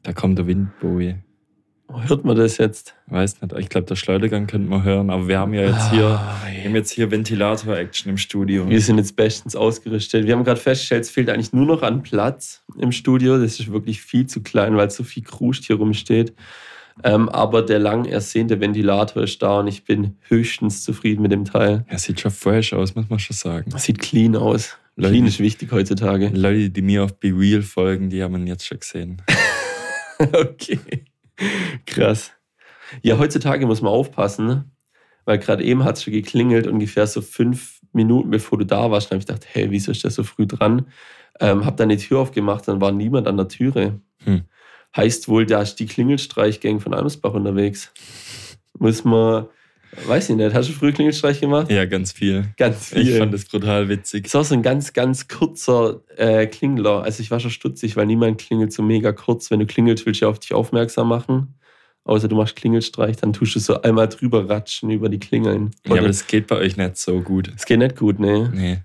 Da kommt der Windboje. Hört man das jetzt? Weiß nicht. Ich glaube, der Schleudergang könnte man hören. Aber wir haben ja jetzt hier Ventilator-Action im Studio. Wir sind jetzt bestens ausgerüstet. Wir haben gerade festgestellt, es fehlt eigentlich nur noch an Platz im Studio. Das ist wirklich viel zu klein, weil so viel Kruscht hier rumsteht. Aber der lang ersehnte Ventilator ist da und ich bin höchstens zufrieden mit dem Teil. Er sieht schon fresh aus, muss man schon sagen. Sieht clean aus. Clean ist wichtig heutzutage. Leute, die mir auf Be Real folgen, die haben ihn jetzt schon gesehen. Okay. Krass. Ja, heutzutage muss man aufpassen, ne? Weil gerade eben hat es schon geklingelt, ungefähr so 5 Minuten bevor du da warst. Dann habe ich gedacht, hey, wieso ist der so früh dran? Hab dann die Tür aufgemacht, dann war niemand an der Türe. Heißt wohl, da ist die Klingelstreichgang von Almsbach unterwegs. Muss man, weiß ich nicht, hast du früher Klingelstreich gemacht? Ja, ganz viel. Ganz viel. Ich fand das brutal witzig. Das ist auch so ein ganz, ganz kurzer Klingler. Also ich war schon stutzig, weil niemand klingelt so mega kurz. Wenn du klingelst, willst du auf dich aufmerksam machen. Außer du machst Klingelstreich, dann tust du so einmal drüber ratschen über die Klingeln. Ja, aber das geht bei euch nicht so gut. Das geht nicht gut, ne? Nee.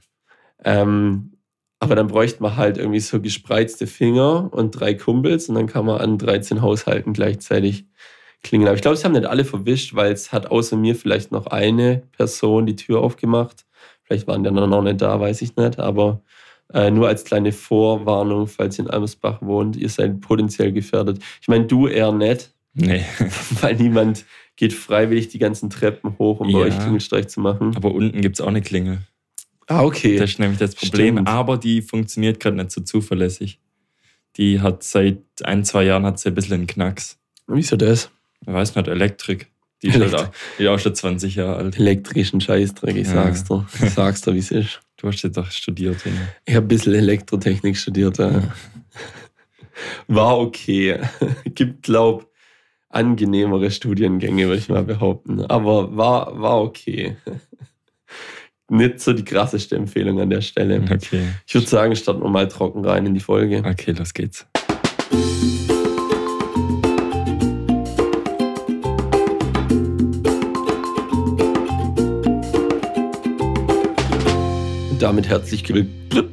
Aber dann bräuchte man halt irgendwie so gespreizte Finger und 3 Kumpels und dann kann man an 13 Haushalten gleichzeitig klingeln. Aber ich glaube, es haben nicht alle verwischt, weil es hat außer mir vielleicht noch eine Person die Tür aufgemacht. Vielleicht waren die anderen noch nicht da, weiß ich nicht. Aber nur als kleine Vorwarnung, falls ihr in Almersbach wohnt, ihr seid potenziell gefährdet. Ich meine, du eher nicht. Nee. Weil niemand geht freiwillig die ganzen Treppen hoch, um bei euch Klingelstreich zu machen. Aber unten gibt es auch eine Klingel. Ah, okay. Das ist nämlich das Problem. Stimmt. Aber die funktioniert gerade nicht so zuverlässig. Die hat seit 1-2 Jahren ein bisschen einen Knacks. Wieso das? Ich weiß nicht, Elektrik. Die ist halt auch schon 20 Jahre alt. Elektrischen Scheißdreck, ich sag's dir. Ich sag's dir, wie es ist. Du hast jetzt auch studiert. Ja. Ich habe ein bisschen Elektrotechnik studiert. Ja. War okay. Gibt, glaub, angenehmere Studiengänge, würde ich mal behaupten. Aber war okay. Nicht so die krasseste Empfehlung an der Stelle. Okay. Ich würde sagen, starten wir mal trocken rein in die Folge. Okay, los geht's. Und damit herzlich willkommen.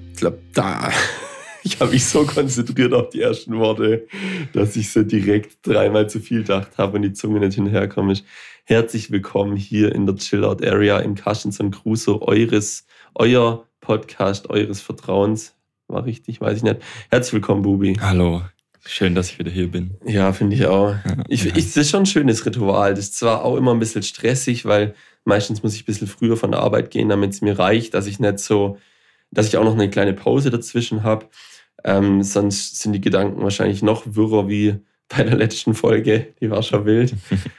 Ich habe mich so konzentriert auf die ersten Worte, dass ich so direkt 3-mal zu viel gedacht habe und die Zunge nicht hinterherkommen ist. Herzlich willkommen hier in der Chill-Out Area im Kaschens und Crusoe, euer Podcast, eures Vertrauens. War richtig, weiß ich nicht. Herzlich willkommen, Bubi. Hallo, schön, dass ich wieder hier bin. Ja, finde ich auch. Das ist schon ein schönes Ritual. Das ist zwar auch immer ein bisschen stressig, weil meistens muss ich ein bisschen früher von der Arbeit gehen, damit es mir reicht, dass ich auch noch eine kleine Pause dazwischen habe. Sonst sind die Gedanken wahrscheinlich noch wirrer wie bei der letzten Folge. Die war schon wild.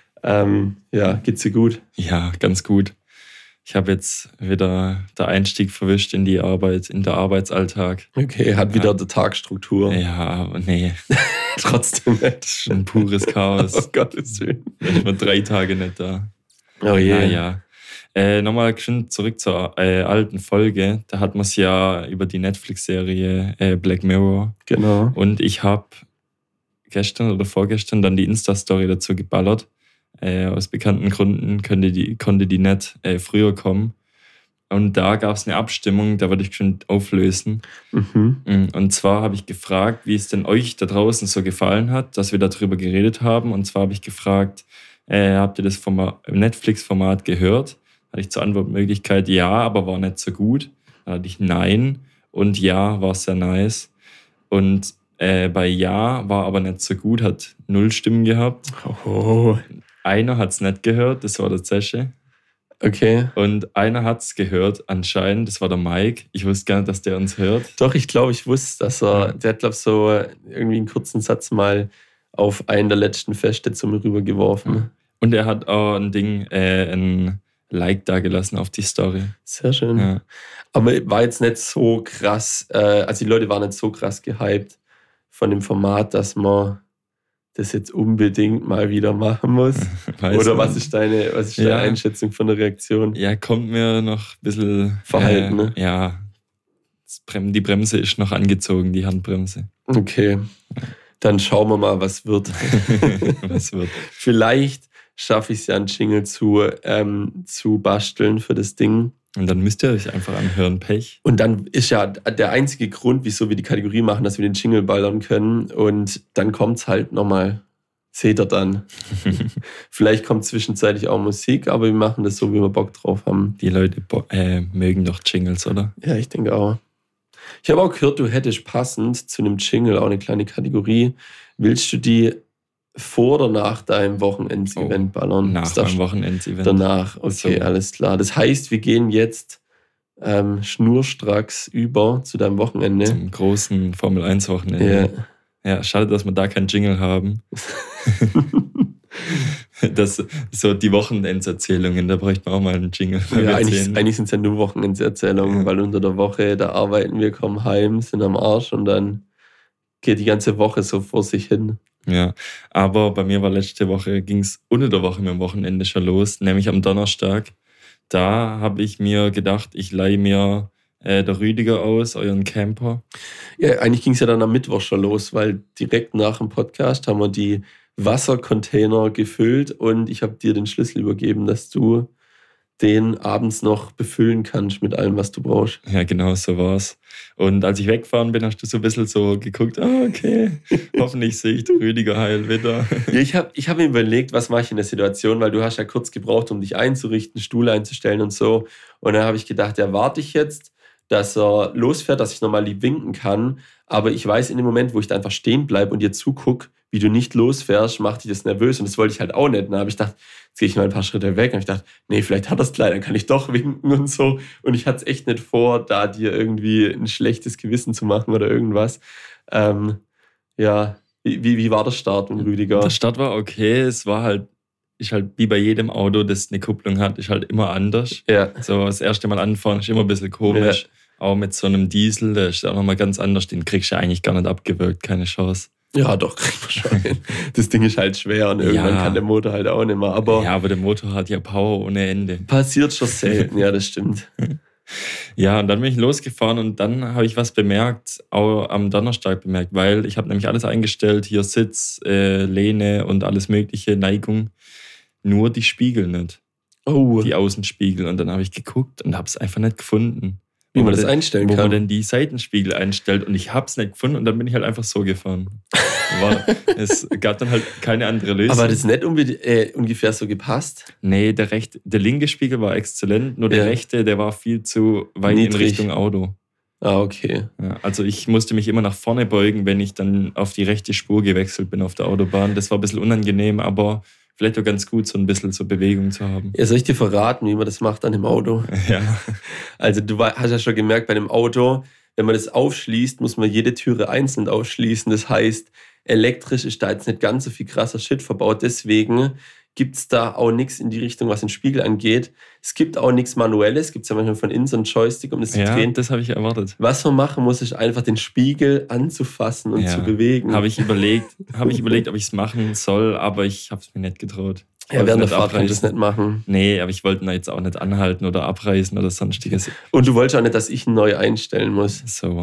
Geht's dir gut? Ja, ganz gut. Ich habe jetzt wieder den Einstieg verwischt in die Arbeit, in der Arbeitsalltag. Okay, hat wieder die Tagstruktur. Ja, aber nee. Trotzdem nicht. Das ist ein pures Chaos. Oh Gottes Willen. Bin ich mal 3 Tage nicht da. Oh je. Naja. Nochmal zurück zur alten Folge. Da hat man es ja über die Netflix-Serie Black Mirror. Genau. Und ich habe gestern oder vorgestern dann die Insta-Story dazu geballert. Aus bekannten Gründen konnte die nicht früher kommen. Und da gab es eine Abstimmung, da würde ich schon auflösen. Mhm. Und zwar habe ich gefragt, wie es denn euch da draußen so gefallen hat, dass wir darüber geredet haben. Und zwar habe ich gefragt, habt ihr das Netflix-Format gehört? Da hatte ich zur Antwortmöglichkeit ja, aber war nicht so gut. Da hatte ich nein und ja, war sehr nice. Und bei ja war aber nicht so gut, hat 0 Stimmen gehabt. Oh. Einer hat es nicht gehört, das war der Zesche. Okay. Und einer hat es gehört anscheinend, das war der Mike. Ich wusste gar nicht, dass der uns hört. Doch, ich glaube, ich wusste, dass der hat, glaube ich, so irgendwie einen kurzen Satz mal auf einen der letzten Feste zu mir rübergeworfen. Und er hat auch ein Like da gelassen auf die Story. Sehr schön. Ja. Aber war jetzt nicht so krass, also die Leute waren nicht so krass gehypt von dem Format, dass man das jetzt unbedingt mal wieder machen muss. Oder was ist deine Einschätzung von der Reaktion? Ja, kommt mir noch ein bisschen Verhalten, ne? Ja, die Bremse ist noch angezogen, die Handbremse. Okay, dann schauen wir mal, was wird. Was wird? Vielleicht schaffe ich es ja, einen Jingle zu basteln für das Ding. Und dann müsst ihr euch einfach anhören, Pech. Und dann ist ja der einzige Grund, wieso wir die Kategorie machen, dass wir den Jingle ballern können. Und dann kommt es halt nochmal. Seht ihr dann. Vielleicht kommt zwischenzeitlich auch Musik, aber wir machen das so, wie wir Bock drauf haben. Die Leute mögen doch Jingles, oder? Ja, ich denke auch. Ich habe auch gehört, du hättest passend zu einem Jingle auch eine kleine Kategorie. Willst du die vor oder nach deinem Wochenends-Event ballern? Nach meinem Wochenends-Event. Danach, okay, so. Alles klar. Das heißt, wir gehen jetzt schnurstracks über zu deinem Wochenende. Zum großen Formel-1-Wochenende. Ja, schade, dass wir da keinen Jingle haben. Das so die Wochenendserzählungen, da bräuchte man auch mal einen Jingle. Ja, eigentlich sind es ja nur Wochenendserzählungen, weil unter der Woche, da arbeiten wir, kommen heim, sind am Arsch und dann geht die ganze Woche so vor sich hin. Ja, aber bei mir war letzte Woche, ging es unter der Woche mit dem Wochenende schon los, nämlich am Donnerstag. Da habe ich mir gedacht, ich leihe mir der Rüdiger aus, euren Camper. Ja, eigentlich ging es ja dann am Mittwoch schon los, weil direkt nach dem Podcast haben wir die Wassercontainer gefüllt und ich habe dir den Schlüssel übergeben, dass du den abends noch befüllen kannst mit allem, was du brauchst. Ja, genau, so war's. Und als ich weggefahren bin, hast du so ein bisschen so geguckt, okay, hoffentlich sehe ich den Rüdiger heil wieder. Ja, ich hab mir überlegt, was mache ich in der Situation, weil du hast ja kurz gebraucht, um dich einzurichten, Stuhl einzustellen und so. Und dann habe ich gedacht, ja, warte ich jetzt, dass er losfährt, dass ich nochmal lieb winken kann. Aber ich weiß, in dem Moment, wo ich da einfach stehen bleibe und dir zugucke, wie du nicht losfährst, macht dich das nervös. Und das wollte ich halt auch nicht. Und dann habe ich gedacht, jetzt gehe ich mal ein paar Schritte weg. Und ich dachte, nee, vielleicht hat er es gleich, dann kann ich doch winken und so. Und ich hatte es echt nicht vor, da dir irgendwie ein schlechtes Gewissen zu machen oder irgendwas. Ja, wie war der Start mit Rüdiger? Der Start war okay. Es war halt, ist halt wie bei jedem Auto, das eine Kupplung hat, ist halt immer anders. Ja. So das erste Mal anfahren ist immer ein bisschen komisch. Ja. Auch mit so einem Diesel, der ist auch nochmal ganz anders. Den kriegst du eigentlich gar nicht abgewürgt, keine Chance. Ja, doch, kriegt man schon hin. Das Ding ist halt schwer und irgendwann kann der Motor halt auch nicht mehr. Aber der Motor hat ja Power ohne Ende. Passiert schon selten, ja, das stimmt. Ja, und dann bin ich losgefahren und dann habe ich was bemerkt, auch am Donnerstag bemerkt, weil ich habe nämlich alles eingestellt, hier Sitz, Lehne und alles mögliche, Neigung, nur die Spiegel nicht. Oh. Die Außenspiegel. Und dann habe ich geguckt und habe es einfach nicht gefunden. Wie man das einstellen kann. Wo man denn die Seitenspiegel einstellt. Und ich habe es nicht gefunden und dann bin ich halt einfach so gefahren. Es gab dann halt keine andere Lösung. Aber hat es nicht ungefähr so gepasst? Nee, der linke Spiegel war exzellent, nur der rechte, der war viel zu weit niedrig in Richtung Auto. Ah, okay. Ja, also ich musste mich immer nach vorne beugen, wenn ich dann auf die rechte Spur gewechselt bin auf der Autobahn. Das war ein bisschen unangenehm, aber vielleicht auch ganz gut, so ein bisschen so Bewegung zu haben. Ja, soll ich dir verraten, wie man das macht an dem Auto? Ja. Also du hast ja schon gemerkt, bei dem Auto, wenn man das aufschließt, muss man jede Türe einzeln aufschließen. Das heißt, elektrisch ist da jetzt nicht ganz so viel krasser Shit verbaut. Deswegen gibt es da auch nichts in die Richtung, was den Spiegel angeht. Es gibt auch nichts Manuelles. Es gibt ja manchmal von innen so einen Joystick, um das zu drehen. Ja, das habe ich erwartet. Was man machen muss, ist einfach den Spiegel anzufassen und zu bewegen. Habe ich überlegt, ob ich es machen soll, aber ich habe es mir nicht getraut. Ja, während der Fahrt kann ich das nicht machen. Nee, aber ich wollte ihn jetzt auch nicht anhalten oder abreißen oder sonstiges. Und du wolltest auch nicht, dass ich ihn neu einstellen muss. So.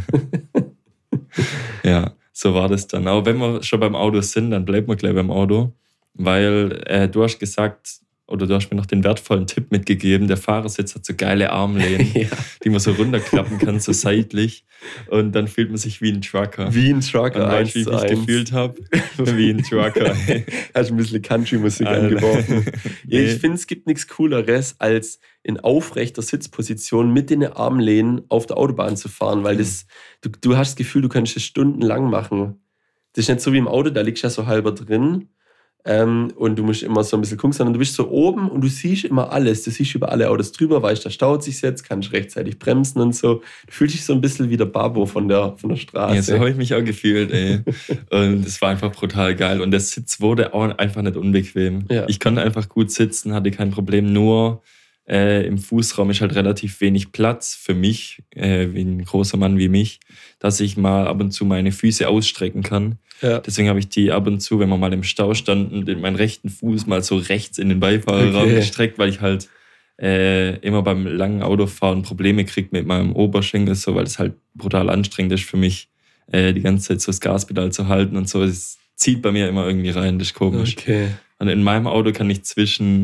Ja, so war das dann. Aber wenn wir schon beim Auto sind, dann bleiben wir gleich beim Auto. Weil du hast gesagt, oder du hast mir noch den wertvollen Tipp mitgegeben, der Fahrersitz hat so geile Armlehnen, die man so runterklappen kann, so seitlich. Und dann fühlt man sich wie ein Trucker. Wie ein Trucker, und weißt, wie ich mich gefühlt habe? Wie ein Trucker. Hast ein bisschen Country-Musik angeworfen. Ja, ich finde, es gibt nichts Cooleres, als in aufrechter Sitzposition mit den Armlehnen auf der Autobahn zu fahren, weil du hast das Gefühl, du kannst das stundenlang machen. Das ist nicht so wie im Auto, da liegst du ja so halber drin. Und du musst immer so ein bisschen gucken, sondern du bist so oben und du siehst immer alles. Du siehst über alle Autos drüber, weißt, da staut sich jetzt, kannst rechtzeitig bremsen und so. Du fühlst dich so ein bisschen wie der Babo von der Straße. Ja, so habe ich mich auch gefühlt, ey. Und es war einfach brutal geil. Und der Sitz wurde auch einfach nicht unbequem. Ja. Ich konnte einfach gut sitzen, hatte kein Problem. Nur im Fußraum ist halt relativ wenig Platz für mich, wie ein großer Mann wie mich, dass ich mal ab und zu meine Füße ausstrecken kann. Ja. Deswegen habe ich die ab und zu, wenn wir mal im Stau standen, meinen rechten Fuß mal so rechts in den Beifahrerraum gestreckt, weil ich halt immer beim langen Autofahren Probleme kriege mit meinem Oberschenkel, so, weil es halt brutal anstrengend ist für mich, die ganze Zeit so das Gaspedal zu halten und so. Es zieht bei mir immer irgendwie rein, das ist komisch. Okay. Und in meinem Auto kann ich zwischen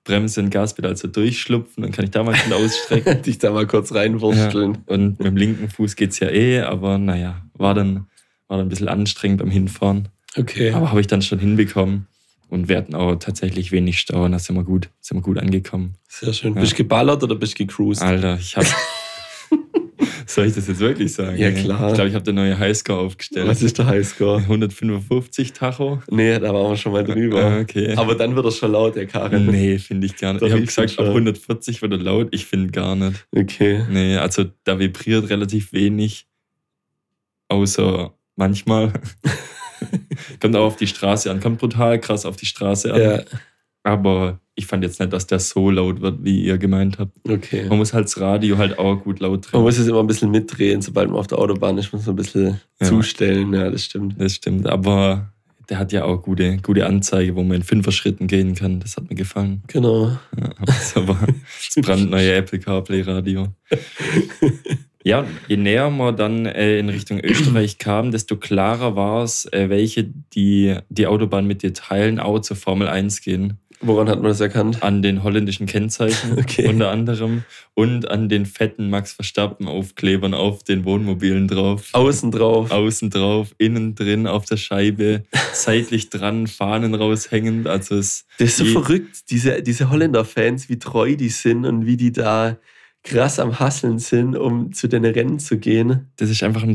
Bremse und Gaspedal so durchschlupfen, dann kann ich da mal schnell ausstrecken. Dich da mal kurz reinwursteln. Ja. Und mit dem linken Fuß geht's ja aber naja, war dann ein bisschen anstrengend beim Hinfahren. Okay. Aber habe ich dann schon hinbekommen. Und wir hatten auch tatsächlich wenig Stau und da sind wir gut angekommen. Sehr schön. Ja. Bist du geballert oder bist du gecruised? Alter, soll ich das jetzt wirklich sagen? Ja, klar. Ich glaube, ich habe den neue Highscore aufgestellt. Was ist der Highscore? 155 Tacho. Nee, da waren wir schon mal drüber. Okay. Aber dann wird er schon laut, der Karren. Nee, finde ich gar nicht. Ich habe gesagt, ab 140 wird er laut. Ich finde gar nicht. Okay. Nee, also da vibriert relativ wenig. Außer manchmal. Kommt auch auf die Straße an. Kommt brutal krass auf die Straße an. Ja. Aber ich fand jetzt nicht, dass der so laut wird, wie ihr gemeint habt. Okay. Man muss halt das Radio halt auch gut laut drehen. Man muss es immer ein bisschen mitdrehen, sobald man auf der Autobahn ist, muss man ein bisschen zustellen. Ja, das stimmt. Das stimmt, aber der hat ja auch gute Anzeige, wo man in 5er Schritten gehen kann. Das hat mir gefallen. Genau. Ja, das brandneue Apple CarPlay Radio. Ja, je näher man dann in Richtung Österreich kam, desto klarer war es, welche die Autobahn mit dir teilen, auch zur Formel 1 gehen. Woran hat man das erkannt? An den holländischen Kennzeichen unter anderem und an den fetten Max Verstappen-Aufklebern auf den Wohnmobilen drauf. Außen drauf, innen drin auf der Scheibe, seitlich dran, Fahnen raushängend. Also das ist so verrückt, diese Holländer-Fans, wie treu die sind und wie die da krass am Hasseln sind, um zu den Rennen zu gehen. Das ist einfach ein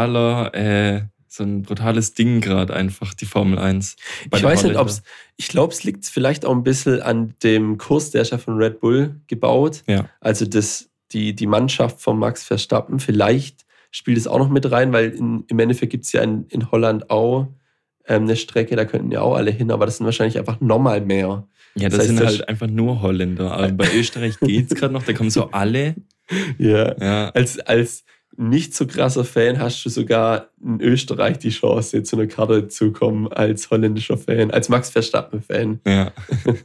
brutales Ding gerade einfach, die Formel 1. Ich weiß nicht, ich glaube, es liegt vielleicht auch ein bisschen an dem Kurs, der ist ja von Red Bull gebaut. Ja. Also die Mannschaft von Max Verstappen, vielleicht spielt es auch noch mit rein, weil im Endeffekt gibt es ja in Holland auch eine Strecke, da könnten ja auch alle hin, aber das sind wahrscheinlich einfach nochmal mehr. Ja, das sind halt einfach nur Holländer. Aber bei Österreich geht es gerade noch, da kommen so alle. Ja. Als nicht so krasser Fan hast du sogar in Österreich die Chance, zu einer Karte zu kommen als holländischer Fan, als Max Verstappen-Fan. Ja.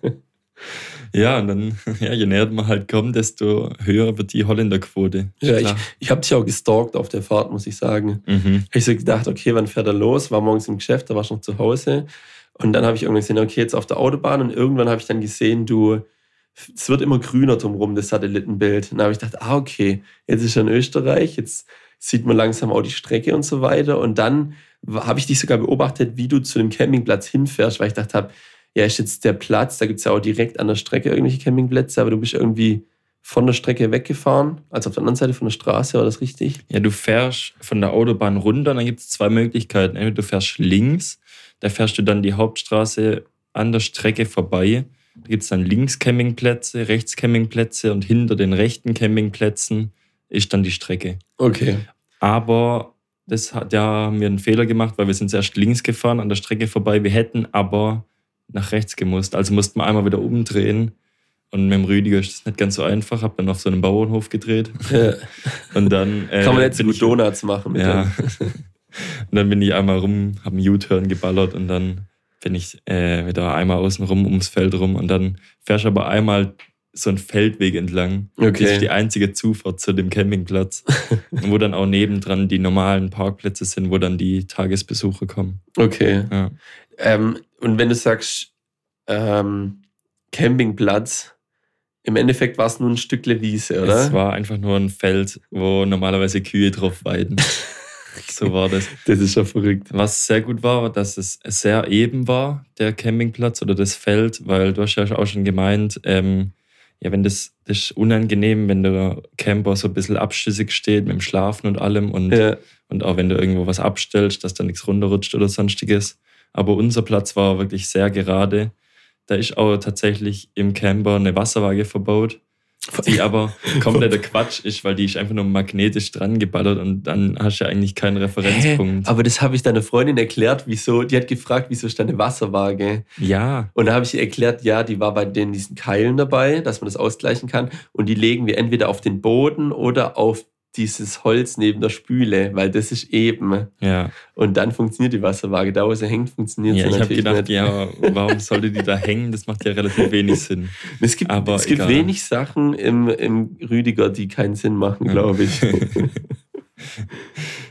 Ja, und dann, je näher man halt kommt, desto höher wird die Holländerquote. Ja, ich habe dich auch gestalkt auf der Fahrt, muss ich sagen. Habe ich so gedacht, okay, wann fährt er los? War morgens im Geschäft, da war ich noch zu Hause. Und dann habe ich irgendwann gesehen, okay, jetzt auf der Autobahn. Und irgendwann habe ich dann gesehen, es wird immer grüner drumherum, das Satellitenbild. Und dann habe ich gedacht, okay, jetzt ist er in Österreich, jetzt sieht man langsam auch die Strecke und so weiter. Und dann habe ich dich sogar beobachtet, wie du zu dem Campingplatz hinfährst, weil ich dachte habe, ja, ist jetzt der Platz, da gibt es ja auch direkt an der Strecke irgendwelche Campingplätze, aber du bist irgendwie von der Strecke weggefahren, also auf der anderen Seite von der Straße, war das richtig? Ja, du fährst von der Autobahn runter, dann gibt es zwei Möglichkeiten. Entweder du fährst links, da fährst du dann die Hauptstraße an der Strecke vorbei. Da gibt es dann links Campingplätze, rechts Campingplätze und hinter den rechten Campingplätzen ist dann die Strecke. Okay. Aber da haben wir einen Fehler gemacht, weil wir sind zuerst links gefahren an der Strecke vorbei. Wir hätten aber nach rechts gemusst. Also mussten wir einmal wieder umdrehen. Und mit dem Rüdiger ist das nicht ganz so einfach. Hab dann auf so einem Bauernhof gedreht. Ja. Und dann kann man jetzt so gut Donuts machen. Mit ja. Und dann bin ich einmal rum, habe einen U-Turn geballert und dann bin ich wieder einmal außen rum ums Feld rum und dann fährst du aber einmal so einen Feldweg entlang. Okay. Das ist die einzige Zufahrt zu dem Campingplatz, wo dann auch nebendran die normalen Parkplätze sind, wo dann die Tagesbesucher kommen. Okay. Ja. Und wenn du sagst Campingplatz, im Endeffekt war es nur ein Stückle Wiese, oder? Es war einfach nur ein Feld, wo normalerweise Kühe drauf weiden. So war das. Das ist ja verrückt. Was sehr gut war, dass es sehr eben war, der Campingplatz oder das Feld, weil du hast ja auch schon gemeint, wenn das ist unangenehm, wenn der Camper so ein bisschen abschüssig steht mit dem Schlafen und allem und auch wenn du irgendwo was abstellst, dass da nichts runterrutscht oder sonstiges. Aber unser Platz war wirklich sehr gerade. Da ist auch tatsächlich im Camper eine Wasserwaage verbaut, die aber kompletter Quatsch ist, weil die ist einfach nur magnetisch dran geballert und dann hast du ja eigentlich keinen Referenzpunkt. Aber das habe ich deiner Freundin erklärt, wieso. Die hat gefragt, wieso ist da eine Wasserwaage? Ja. Und da habe ich ihr erklärt, ja, die war bei diesen Keilen dabei, dass man das ausgleichen kann. Und die legen wir entweder auf den Boden oder auf dieses Holz neben der Spüle, weil das ist eben. Ja. Und dann funktioniert die Wasserwaage. Da, wo sie hängt, funktioniert sie natürlich nicht. Ich habe gedacht, warum sollte die da hängen? Das macht ja relativ wenig Sinn. Es gibt wenig Sachen im Rüdiger, die keinen Sinn machen, glaube ich.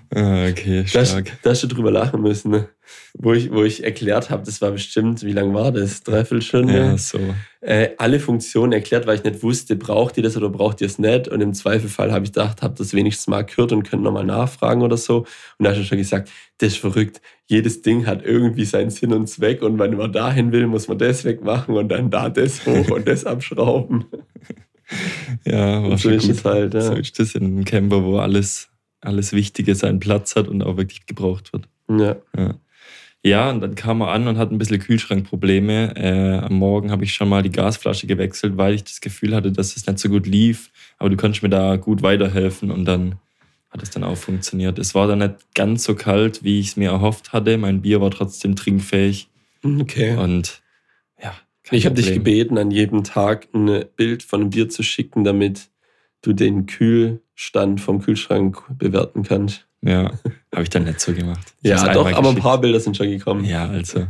Okay, stark. Da hast du drüber lachen müssen, ne? Wo ich erklärt habe, das war bestimmt, wie lang war das? 3/4 Stunde? Ja, so. Alle Funktionen erklärt, weil ich nicht wusste, braucht ihr das oder braucht ihr es nicht? Und im Zweifelfall habe ich gedacht, habe das wenigstens mal gehört und könnt nochmal nachfragen oder so. Und da hast du schon gesagt, das ist verrückt. Jedes Ding hat irgendwie seinen Sinn und Zweck und wenn man dahin will, muss man das wegmachen und dann da das hoch und das abschrauben. Ja, war so schon ist gut. es halt, ja. So ist das in einem Camper, wo alles Wichtige seinen Platz hat und auch wirklich gebraucht wird. Ja. Ja, und dann kam er an und hat ein bisschen Kühlschrankprobleme. Am Morgen habe ich schon mal die Gasflasche gewechselt, weil ich das Gefühl hatte, dass es nicht so gut lief. Aber du konntest mir da gut weiterhelfen und dann hat es dann auch funktioniert. Es war dann nicht ganz so kalt, wie ich es mir erhofft hatte. Mein Bier war trotzdem trinkfähig. Okay. Und ja, kein Ich habe dich Problem. gebeten, an jedem Tag ein Bild von einem Bier zu schicken, damit du den Kühlstand vom Kühlschrank bewerten kannst. Ja, habe ich dann nicht so gemacht. Ich hab's Ja, doch, einmal aber ein geschickt. paar Bilder sind schon gekommen. Ja, also.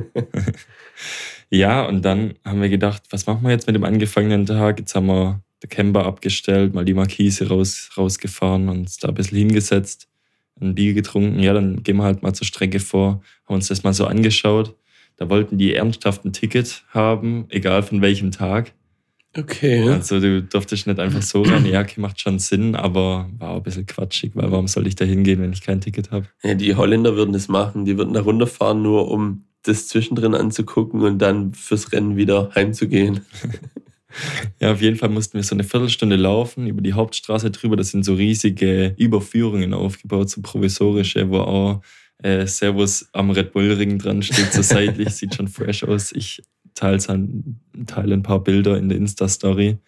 Ja, und dann haben wir gedacht, was machen wir jetzt mit dem angefangenen Tag? Jetzt haben wir den Camper abgestellt, mal die Markise rausgefahren und uns da ein bisschen hingesetzt, ein Bier getrunken. Ja, dann gehen wir halt mal zur Strecke vor, haben uns das mal so angeschaut. Da wollten die ernsthaft ein Ticket haben, egal von welchem Tag. Okay. Also du durftest nicht einfach so rein. Ja, okay, macht schon Sinn, aber war auch ein bisschen quatschig, weil warum soll ich da hingehen, wenn ich kein Ticket habe? Ja, die Holländer würden das machen. Die würden da runterfahren, nur um das zwischendrin anzugucken und dann fürs Rennen wieder heimzugehen. Ja, auf jeden Fall mussten wir so eine Viertelstunde laufen, über die Hauptstraße drüber. Das sind so riesige Überführungen aufgebaut, so provisorische, wo auch Servus am Red Bull Ring dran steht, so seitlich, sieht schon fresh aus. Ich teile ein paar Bilder in der Insta-Story.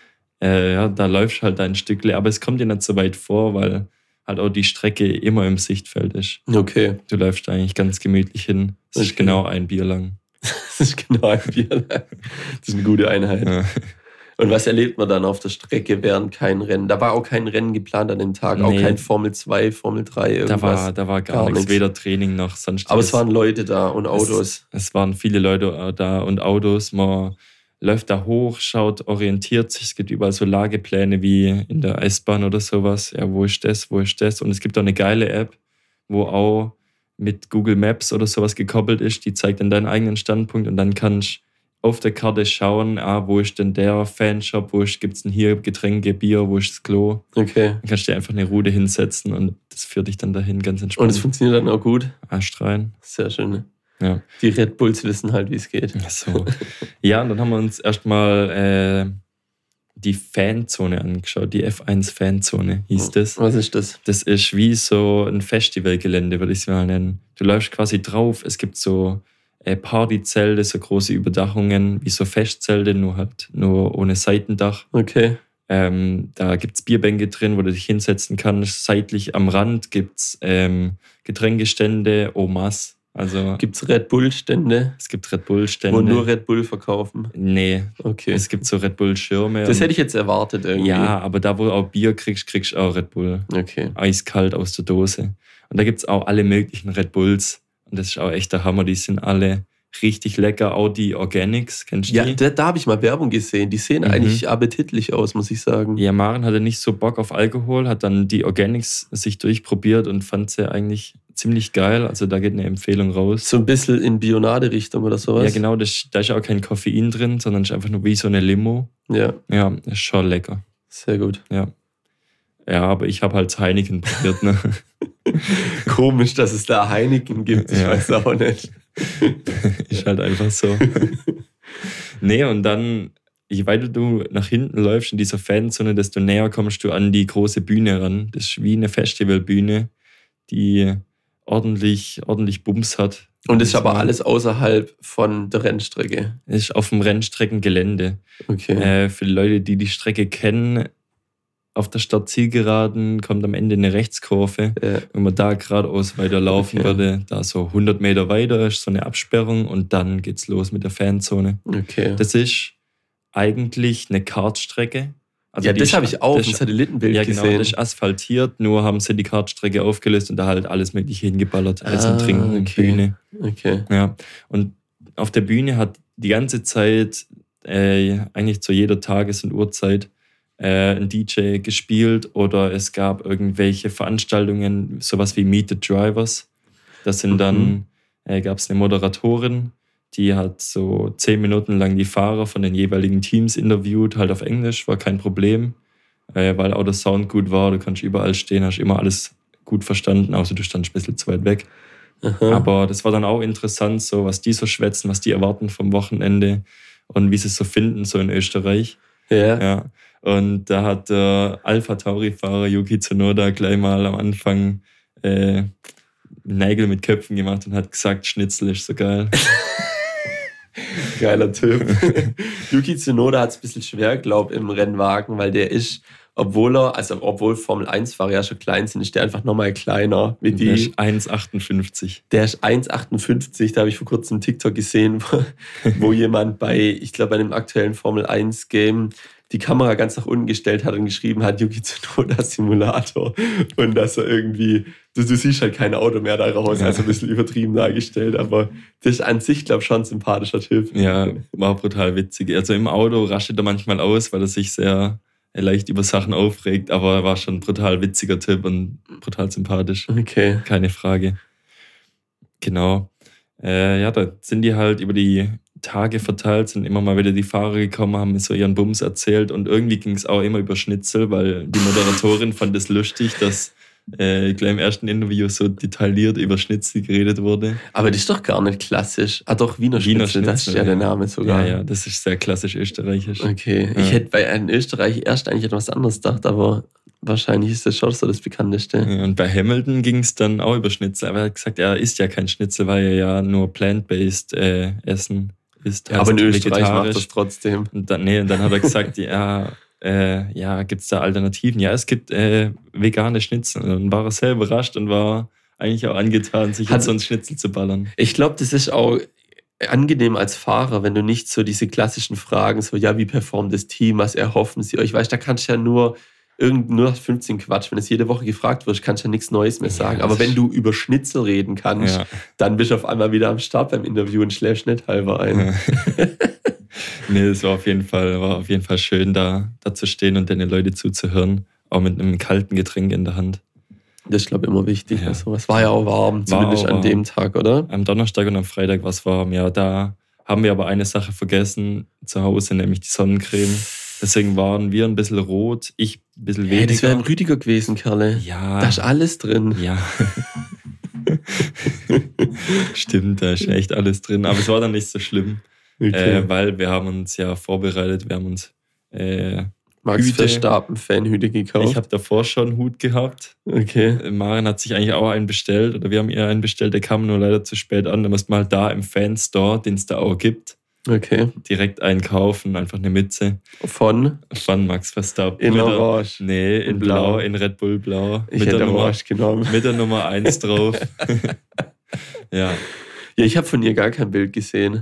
Ja, da läufst halt ein Stückle, aber es kommt dir nicht so weit vor, weil halt auch die Strecke immer im Sichtfeld ist. Okay. Du läufst eigentlich ganz gemütlich hin. Es ist Okay. genau ein Bier lang. Das ist genau ein Bier lang. Das ist eine gute Einheit. Ja. Und was erlebt man dann auf der Strecke während kein Rennen? Da war auch kein Rennen geplant an dem Tag, auch Nee. kein Formel 2, Formel 3, irgendwas. Da war gar Gar nichts, nichts. weder Training noch sonst. Aber es waren Leute da und Autos. Es waren viele Leute da und Autos. Man läuft da hoch, schaut, orientiert sich. Es gibt überall so Lagepläne wie in der S-Bahn oder sowas. Ja, wo ist das, wo ist das? Und es gibt auch eine geile App, wo auch mit Google Maps oder sowas gekoppelt ist. Die zeigt dann deinen eigenen Standpunkt und dann kannst du auf der Karte schauen, wo ist denn der Fanshop, gibt es denn hier Getränke, Bier, wo ist das Klo? Okay. Dann kannst du dir einfach eine Route hinsetzen und das führt dich dann dahin ganz Und entspannt. es funktioniert dann auch gut. Arsch rein. Sehr schön. Ja. Die Red Bulls wissen halt, wie es geht. So. Ja, und dann haben wir uns erstmal die Fanzone angeschaut, die F1-Fanzone hieß das. Was ist das? Das ist wie so ein Festivalgelände, würde ich es mal nennen. Du läufst quasi drauf, es gibt so Partyzelte, so große Überdachungen, wie so Festzelte, nur ohne Seitendach. Okay. Da gibt es Bierbänke drin, wo du dich hinsetzen kannst. Seitlich am Rand gibt es Getränkestände, Omas. Also Gibt es Red Bull-Stände, es gibt Red Bull-Stände. wo nur Red Bull verkaufen? Nee, Okay. es gibt so Red Bull-Schirme. Das und- hätte ich jetzt erwartet irgendwie. Ja, aber da, wo du auch Bier kriegst du auch Red Bull. Okay. Eiskalt aus der Dose. Und da gibt es auch alle möglichen Red Bulls. Und das ist auch echt der Hammer. Die sind alle richtig lecker. Auch die Organics, kennst du Ja, die? da habe ich mal Werbung gesehen. Die sehen eigentlich appetitlich aus, muss ich sagen. Ja, Maren hatte nicht so Bock auf Alkohol, hat dann die Organics sich durchprobiert und fand sie eigentlich ziemlich geil. Also da geht eine Empfehlung raus. So ein bisschen in Bionade-Richtung oder sowas. Ja, genau, da ist auch kein Koffein drin, sondern ist einfach nur wie so eine Limo. Ja, Ja, ist schon lecker. sehr gut. Ja. Ja, aber ich habe halt Heineken probiert, ne? Komisch, dass es da Heineken gibt. Ich Ja. weiß auch nicht. Ist halt einfach so. Nee, und dann, je weiter du nach hinten läufst in dieser Fanzone, desto näher kommst du an die große Bühne ran. Das ist wie eine Festivalbühne, die ordentlich Bums hat. Und das ist aber alles außerhalb von der Rennstrecke. Das ist auf dem Rennstreckengelände. Okay. Für die Leute, die die Strecke kennen, auf der Start-Zielgeraden kommt am Ende eine Rechtskurve. Ja. Wenn man da geradeaus weiterlaufen Okay. würde, da so 100 Meter weiter ist so eine Absperrung und dann geht's los mit der Fanzone. Okay. Das ist eigentlich eine Kartstrecke. Also ja, die das ist- habe ich auch das im ist- Satellitenbild Ja, genau, gesehen. das ist asphaltiert, nur haben sie die Kartstrecke aufgelöst und da halt alles Mögliche hingeballert. Essen, Ah, Trinken, okay. Bühne. Okay. Ja. Und auf der Bühne hat die ganze Zeit, eigentlich zu jeder Tages- und Uhrzeit, ein DJ gespielt oder es gab irgendwelche Veranstaltungen, sowas wie Meet the Drivers. Das sind dann, gab es eine Moderatorin, die hat so 10 Minuten lang die Fahrer von den jeweiligen Teams interviewt, halt auf Englisch, war kein Problem, weil auch der Sound gut war, du kannst überall stehen, hast immer alles gut verstanden, außer du standst ein bisschen zu weit weg. Aha. Aber das war dann auch interessant, so was die so schwätzen, was die erwarten vom Wochenende und wie sie es so finden, so in Österreich. Ja. Und da hat der Alpha-Tauri-Fahrer Yuki Tsunoda gleich mal am Anfang Nägel mit Köpfen gemacht und hat gesagt, Schnitzel ist so geil. Geiler Typ. Yuki Tsunoda hat es ein bisschen schwer, glaube ich, im Rennwagen, weil der ist, obwohl Formel-1-Fahrer ja schon klein sind, ist der einfach nochmal kleiner. Wie Der ist 1,58. Der ist 1,58. Da habe ich vor kurzem einen TikTok gesehen, wo jemand bei einem aktuellen Formel-1-Game die Kamera ganz nach unten gestellt hat und geschrieben hat, Yuki Tsunoda Simulator. Und dass er irgendwie, du siehst halt kein Auto mehr da raus, also ein bisschen übertrieben dargestellt, aber das ist an sich, glaube ich, schon ein sympathischer Typ. Ja, war brutal witzig. Also im Auto raschelt er manchmal aus, weil er sich sehr leicht über Sachen aufregt, aber er war schon ein brutal witziger Typ und brutal sympathisch. Okay. Keine Frage. Genau. Da sind die halt über die Tage verteilt, sind immer mal wieder die Fahrer gekommen, haben mir so ihren Bums erzählt und irgendwie ging es auch immer über Schnitzel, weil die Moderatorin fand es lustig, dass gleich im ersten Interview so detailliert über Schnitzel geredet wurde. Aber das ist doch gar nicht klassisch. Ah doch, Wiener Schnitzel, das ist ja der Name sogar. Ja, das ist sehr klassisch österreichisch. Okay, Ja. Ich hätte bei einem Österreich erst eigentlich etwas anderes gedacht, aber wahrscheinlich ist das schon so das Bekannteste. Ja, und bei Hamilton ging es dann auch über Schnitzel, aber er hat gesagt, er isst ja kein Schnitzel, weil er ja nur plant-based Essen isst. Aber in Österreich macht das trotzdem. Und dann hat er gesagt, gibt es da Alternativen? Ja, es gibt vegane Schnitzel. Und dann war er sehr überrascht und war eigentlich auch angetan, sich jetzt so ein Schnitzel zu ballern. Ich glaube, das ist auch angenehm als Fahrer, wenn du nicht so diese klassischen Fragen, so, ja, wie performt das Team, was erhoffen sie euch? Weißt du, da kannst du ja nur 15 Quatsch. Wenn es jede Woche gefragt wird, kannst du ja nichts Neues mehr sagen. Aber wenn du über Schnitzel reden kannst, dann bist du auf einmal wieder am Start beim Interview und schläfst nicht halber ein. Ja. Nee, es war auf jeden Fall schön, da zu stehen und den Leute zuzuhören, auch mit einem kalten Getränk in der Hand. Das ist, glaube ich, immer wichtig. Ja. Also, es war ja auch warm, zumindest an dem Tag, oder? Am Donnerstag und am Freitag war es warm, ja. Da haben wir aber eine Sache vergessen zu Hause, nämlich die Sonnencreme. Deswegen waren wir ein bisschen rot, ich ein bisschen weniger. Hey, das wäre im Rüdiger gewesen, Kerle. Ja. Da ist alles drin. Ja. Stimmt, da ist echt alles drin. Aber es war dann nicht so schlimm, weil wir haben uns ja vorbereitet. Wir haben uns Max Verstappen-Fanhüte gekauft. Ich habe davor schon einen Hut gehabt. Okay. Maren hat sich eigentlich auch einen bestellt. Oder wir haben ihr einen bestellt, der kam nur leider zu spät an. Da musste man halt da im Fanstore, den es da auch gibt, direkt einkaufen, einfach eine Mütze. Von Max Verstappen. In Orange. Nee, in Blau, in Red Bull Blau. Ich hätte Orange genommen. Mit der Nummer 1 drauf. Ja. Ja, ich habe von ihr gar kein Bild gesehen.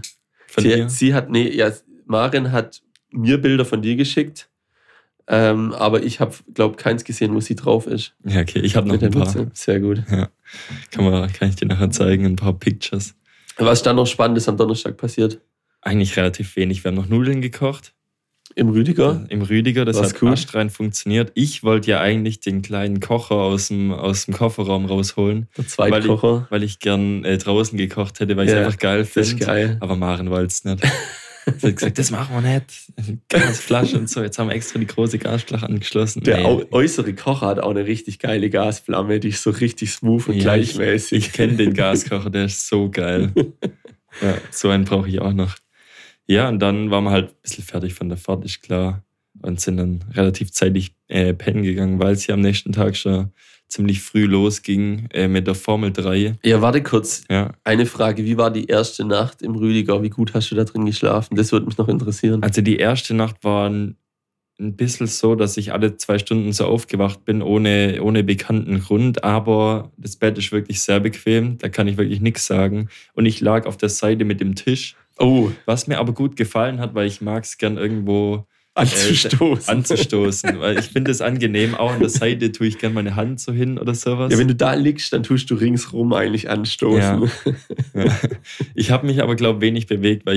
Maren hat mir Bilder von dir geschickt, aber ich habe, glaube ich, keins gesehen, wo sie drauf ist. Ja, okay, ich habe noch ein paar. Mütze. Sehr gut. Ja. Kann ich dir nachher zeigen, ein paar Pictures. Was dann noch Spannendes am Donnerstag passiert? Eigentlich relativ wenig. Wir haben noch Nudeln gekocht. Im Rüdiger? Im Rüdiger, das hat cool. astrein funktioniert. Ich wollte ja eigentlich den kleinen Kocher aus dem Kofferraum rausholen. Der Zweitkocher. Weil ich gern draußen gekocht hätte, weil ich es einfach geil finde. Das ist geil. Aber Maren wollte es nicht. Sie hat gesagt, das machen wir nicht. Gasflasche und so. Jetzt haben wir extra die große Gasflasche angeschlossen. Der äußere Kocher hat auch eine richtig geile Gasflamme, die ist so richtig smooth und gleichmäßig. Ich kenne den Gaskocher, der ist so geil. Ja, so einen brauche ich auch noch. Ja, und dann waren wir halt ein bisschen fertig von der Fahrt, ist klar. Und sind dann relativ zeitig pennen gegangen, weil es ja am nächsten Tag schon ziemlich früh losging mit der Formel 3. Ja, warte kurz. Ja. Eine Frage, wie war die erste Nacht im Rüdiger? Wie gut hast du da drin geschlafen? Das würde mich noch interessieren. Also die erste Nacht war ein bisschen so, dass ich alle 2 Stunden so aufgewacht bin, ohne bekannten Grund. Aber das Bett ist wirklich sehr bequem, da kann ich wirklich nichts sagen. Und ich lag auf der Seite mit dem Tisch. Oh. Was mir aber gut gefallen hat, weil ich mag es gern irgendwo anzustoßen. Weil ich finde es angenehm. Auch an der Seite tue ich gern meine Hand so hin oder sowas. Ja, wenn du da liegst, dann tust du ringsrum eigentlich anstoßen. Ja. Ich habe mich aber, glaube ich, wenig bewegt, weil ich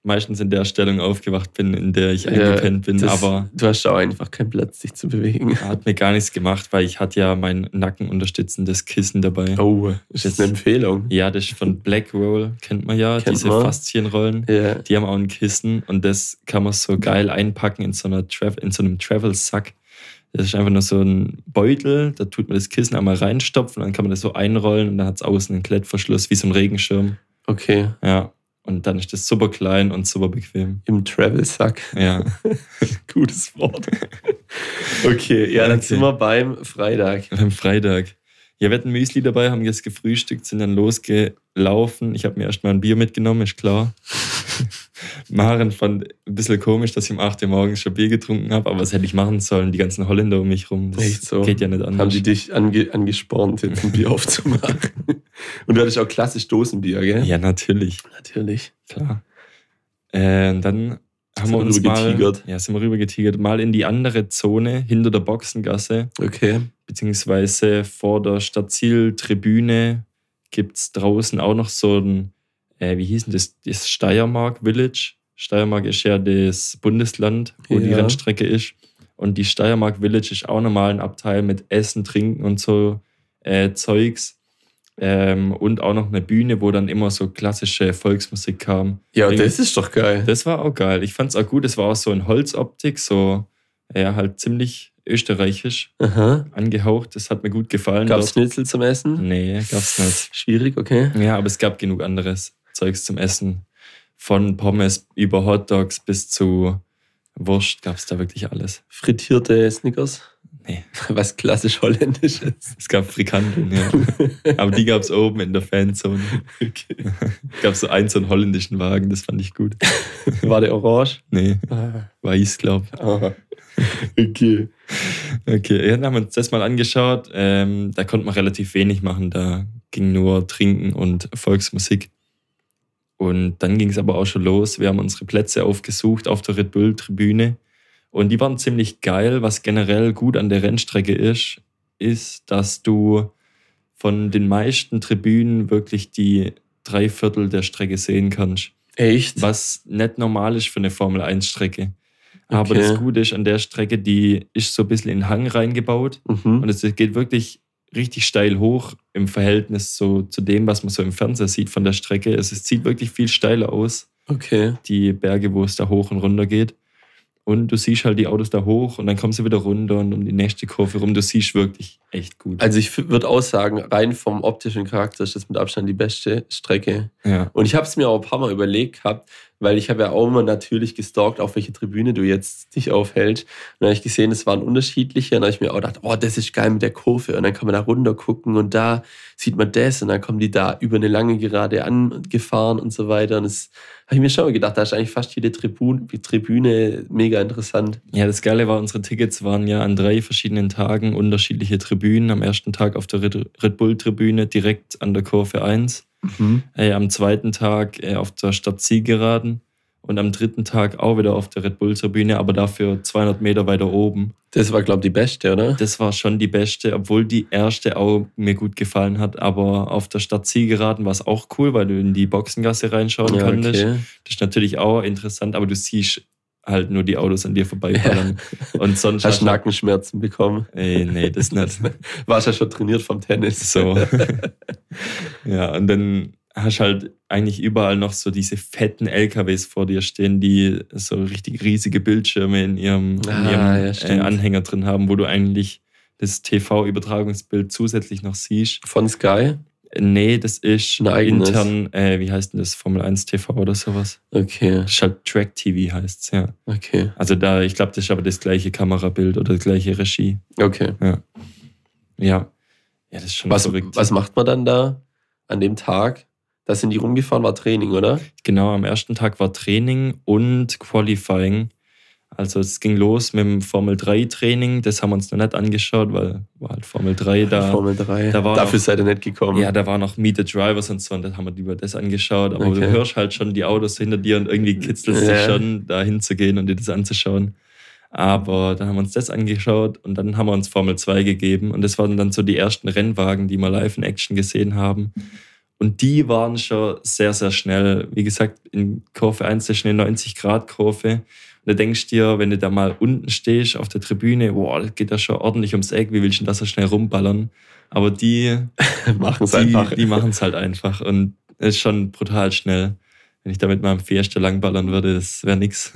meistens in der Stellung aufgewacht bin, in der ich eingepennt bin. Aber du hast auch einfach keinen Platz, dich zu bewegen. Hat mir gar nichts gemacht, weil ich hatte ja mein nackenunterstützendes Kissen dabei. Oh, ist das eine Empfehlung? Ja, das ist von Blackroll, kennt man ja, diese Faszienrollen. Ja. Die haben auch ein Kissen und das kann man so geil einpacken in so einem Travel-Sack. Das ist einfach nur so ein Beutel, da tut man das Kissen einmal reinstopfen, dann kann man das so einrollen und dann hat es außen einen Klettverschluss, wie so ein Regenschirm. Okay. Ja, und dann ist das super klein und super bequem. Im Travel-Sack. Ja. Gutes Wort. Okay, ja, dann sind wir beim Freitag. Beim Freitag. Ja, wir hatten Müsli dabei, haben jetzt gefrühstückt, sind dann losgelaufen. Ich habe mir erstmal ein Bier mitgenommen, ist klar. Maren fand ein bisschen komisch, dass ich um 8 Uhr morgens schon Bier getrunken habe, aber was hätte ich machen sollen? Die ganzen Holländer um mich rum. Das echt so. Geht ja nicht anders. Haben die dich angespornt, jetzt ein Bier aufzumachen? Und du hattest auch klassisch Dosenbier, gell? Ja, natürlich. Natürlich. Klar. Dann haben wir uns sind wir rübergetigert. Mal in die andere Zone, hinter der Boxengasse. Okay. Beziehungsweise vor der Stadtzieltribüne gibt es draußen auch noch so ein, wie hieß denn das Steiermark Village. Steiermark ist ja das Bundesland, wo die Rennstrecke ist. Und die Steiermark Village ist auch nochmal ein Abteil mit Essen, Trinken und so Zeugs. Und auch noch eine Bühne, wo dann immer so klassische Volksmusik kam. Ja, das ist doch geil. Das war auch geil. Ich fand es auch gut. Es war auch so in Holzoptik, so halt ziemlich österreichisch angehaucht. Das hat mir gut gefallen. Gab es Schnitzel zum Essen? Nee, gab's nicht. Schwierig, okay. Ja, aber es gab genug anderes Zeugs zum Essen. Von Pommes über Hotdogs bis zu Wurst gab es da wirklich alles. Frittierte Snickers? Nee. Was klassisch holländisch ist. Es gab Frikandeln, ja. Aber die gab es oben in der Fanzone. Okay. Gab so einen holländischen Wagen, das fand ich gut. War der orange? Nee, weiß, glaub ich. Okay. Okay, dann haben wir uns das mal angeschaut. Da konnte man relativ wenig machen. Da ging nur Trinken und Volksmusik. Und dann ging es aber auch schon los. Wir haben unsere Plätze aufgesucht auf der Red Bull-Tribüne. Und die waren ziemlich geil. Was generell gut an der Rennstrecke ist, dass du von den meisten Tribünen wirklich die 3/4 der Strecke sehen kannst. Echt? Was nicht normal ist für eine Formel-1-Strecke. Aber das Gute ist an der Strecke, die ist so ein bisschen in den Hang reingebaut. Und es geht wirklich richtig steil hoch im Verhältnis so zu dem, was man so im Fernseher sieht von der Strecke. Es sieht wirklich viel steiler aus. Okay. Die Berge, wo es da hoch und runter geht. Und du siehst halt die Autos da hoch und dann kommen sie wieder runter und um die nächste Kurve rum. Du siehst wirklich echt gut. Also ich würde auch sagen, rein vom optischen Charakter ist das mit Abstand die beste Strecke. Ja. Und ich habe es mir auch ein paar Mal überlegt gehabt, weil ich habe ja auch immer natürlich gestalkt, auf welche Tribüne du jetzt dich aufhältst. Und dann habe ich gesehen, es waren unterschiedliche. Und dann habe ich mir auch gedacht, oh, das ist geil mit der Kurve. Und dann kann man da runter gucken und da sieht man das. Und dann kommen die da über eine lange Gerade angefahren und so weiter. Und das habe ich mir schon mal gedacht, da ist eigentlich fast jede Tribüne mega interessant. Ja, das Geile war, unsere Tickets waren ja an 3 verschiedenen Tagen unterschiedliche Tribünen. Am ersten Tag auf der Red Bull-Tribüne direkt an der Kurve 1. Am zweiten Tag auf der Stadtzielgeraden und am dritten Tag auch wieder auf der Red Bull-Tribüne, aber dafür 200 Meter weiter oben. Das war, glaube ich, die beste, oder? Das war schon die beste, obwohl die erste auch mir gut gefallen hat, aber auf der Stadtzielgeraden war es auch cool, weil du in die Boxengasse reinschauen konntest. Okay. Das ist natürlich auch interessant, aber du siehst halt nur die Autos an dir vorbeifallen. Ja. Und sonst hast du Nackenschmerzen bekommen? Nee, das nicht. Warst ja schon trainiert vom Tennis. So. Ja, und dann hast du halt eigentlich überall noch so diese fetten LKWs vor dir stehen, die so richtig riesige Bildschirme in ihrem Anhänger drin haben, wo du eigentlich das TV-Übertragungsbild zusätzlich noch siehst. Von Sky? Nee, das ist intern, wie heißt denn das, Formel 1 TV oder sowas. Okay. Das ist halt Track TV heißt's, ja. Okay. Also da, ich glaube, das ist aber das gleiche Kamerabild oder das gleiche Regie. Okay. Ja, das ist schon verrückt. Was macht man dann da an dem Tag? Da sind die rumgefahren, war Training, oder? Genau, am ersten Tag war Training und Qualifying. Also es ging los mit dem Formel-3-Training, das haben wir uns noch nicht angeschaut, weil war halt Formel 3 da. Formel 3, dafür seid ihr nicht gekommen. Ja, da war noch Meet the Drivers und so und dann haben wir lieber das angeschaut. Aber du hörst halt schon die Autos hinter dir und irgendwie kitzelt es dich schon, da hinzugehen und dir das anzuschauen. Aber dann haben wir uns das angeschaut und dann haben wir uns Formel 2 gegeben und das waren dann so die ersten Rennwagen, die wir live in Action gesehen haben. Und die waren schon sehr, sehr schnell. Wie gesagt, in Kurve 1 ist eine 90-Grad-Kurve. Und da denkst du dir, wenn du da mal unten stehst auf der Tribüne, boah, das geht ja schon ordentlich ums Eck, wie willst du denn das so schnell rumballern? Aber die machen es einfach. Die machen es halt einfach. Und es ist schon brutal schnell. Wenn ich da mit meinem Fiesta langballern würde, das wäre nix.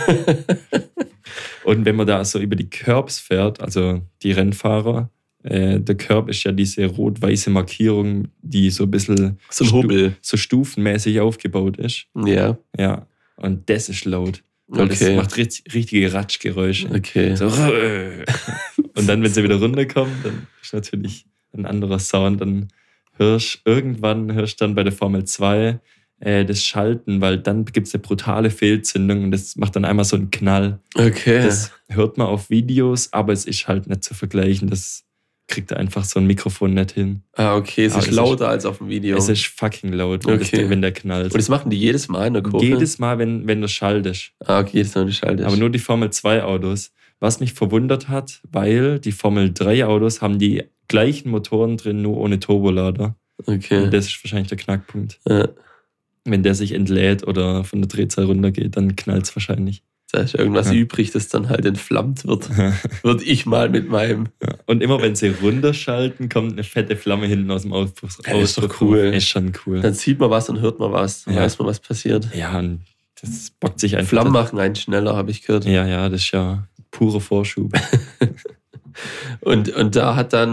Und wenn man da so über die Curbs fährt, also die Rennfahrer, der Curb ist ja diese rot-weiße Markierung, die so ein bisschen So ein Hubbel. so stufenmäßig aufgebaut ist. Ja. Ja, und das ist laut. Weil das Okay. macht richtige Ratschgeräusche. Okay. So. Und dann, wenn sie wieder runterkommen, dann ist natürlich ein anderer Sound. Dann irgendwann hörst du dann bei der Formel 2 das Schalten, weil dann gibt es eine brutale Fehlzündung und das macht dann einmal so einen Knall. Okay. Das hört man auf Videos, aber es ist halt nicht zu vergleichen. Das kriegt einfach so ein Mikrofon nicht hin. Okay, es Aber ist es lauter als auf dem Video. Es ist fucking laut, Okay. wenn der knallt. Und das machen die jedes Mal in der Kurve? Jedes Mal, wenn du schaltest. Okay, jedes Mal, wenn du schaltest. Aber nur die Formel 2 Autos. Was mich verwundert hat, weil die Formel 3 Autos haben die gleichen Motoren drin, nur ohne Turbolader. Okay. Und das ist wahrscheinlich der Knackpunkt. Ja. Wenn der sich entlädt oder von der Drehzahl runtergeht, dann knallt es wahrscheinlich. Da ist irgendwas Ja. übrig, das dann halt entflammt wird. Würde ich mal mit meinem... Ja. Und immer wenn sie runterschalten, kommt eine fette Flamme hinten aus dem Auspuff. Ja, ist doch cool. Ist schon cool. Dann sieht man was und hört man was. Dann Ja. weiß man, was passiert. Ja, und das bockt sich einfach. Flammen machen einen schneller, habe ich gehört. Ja, das ist ja purer Vorschub. Und da hat dann,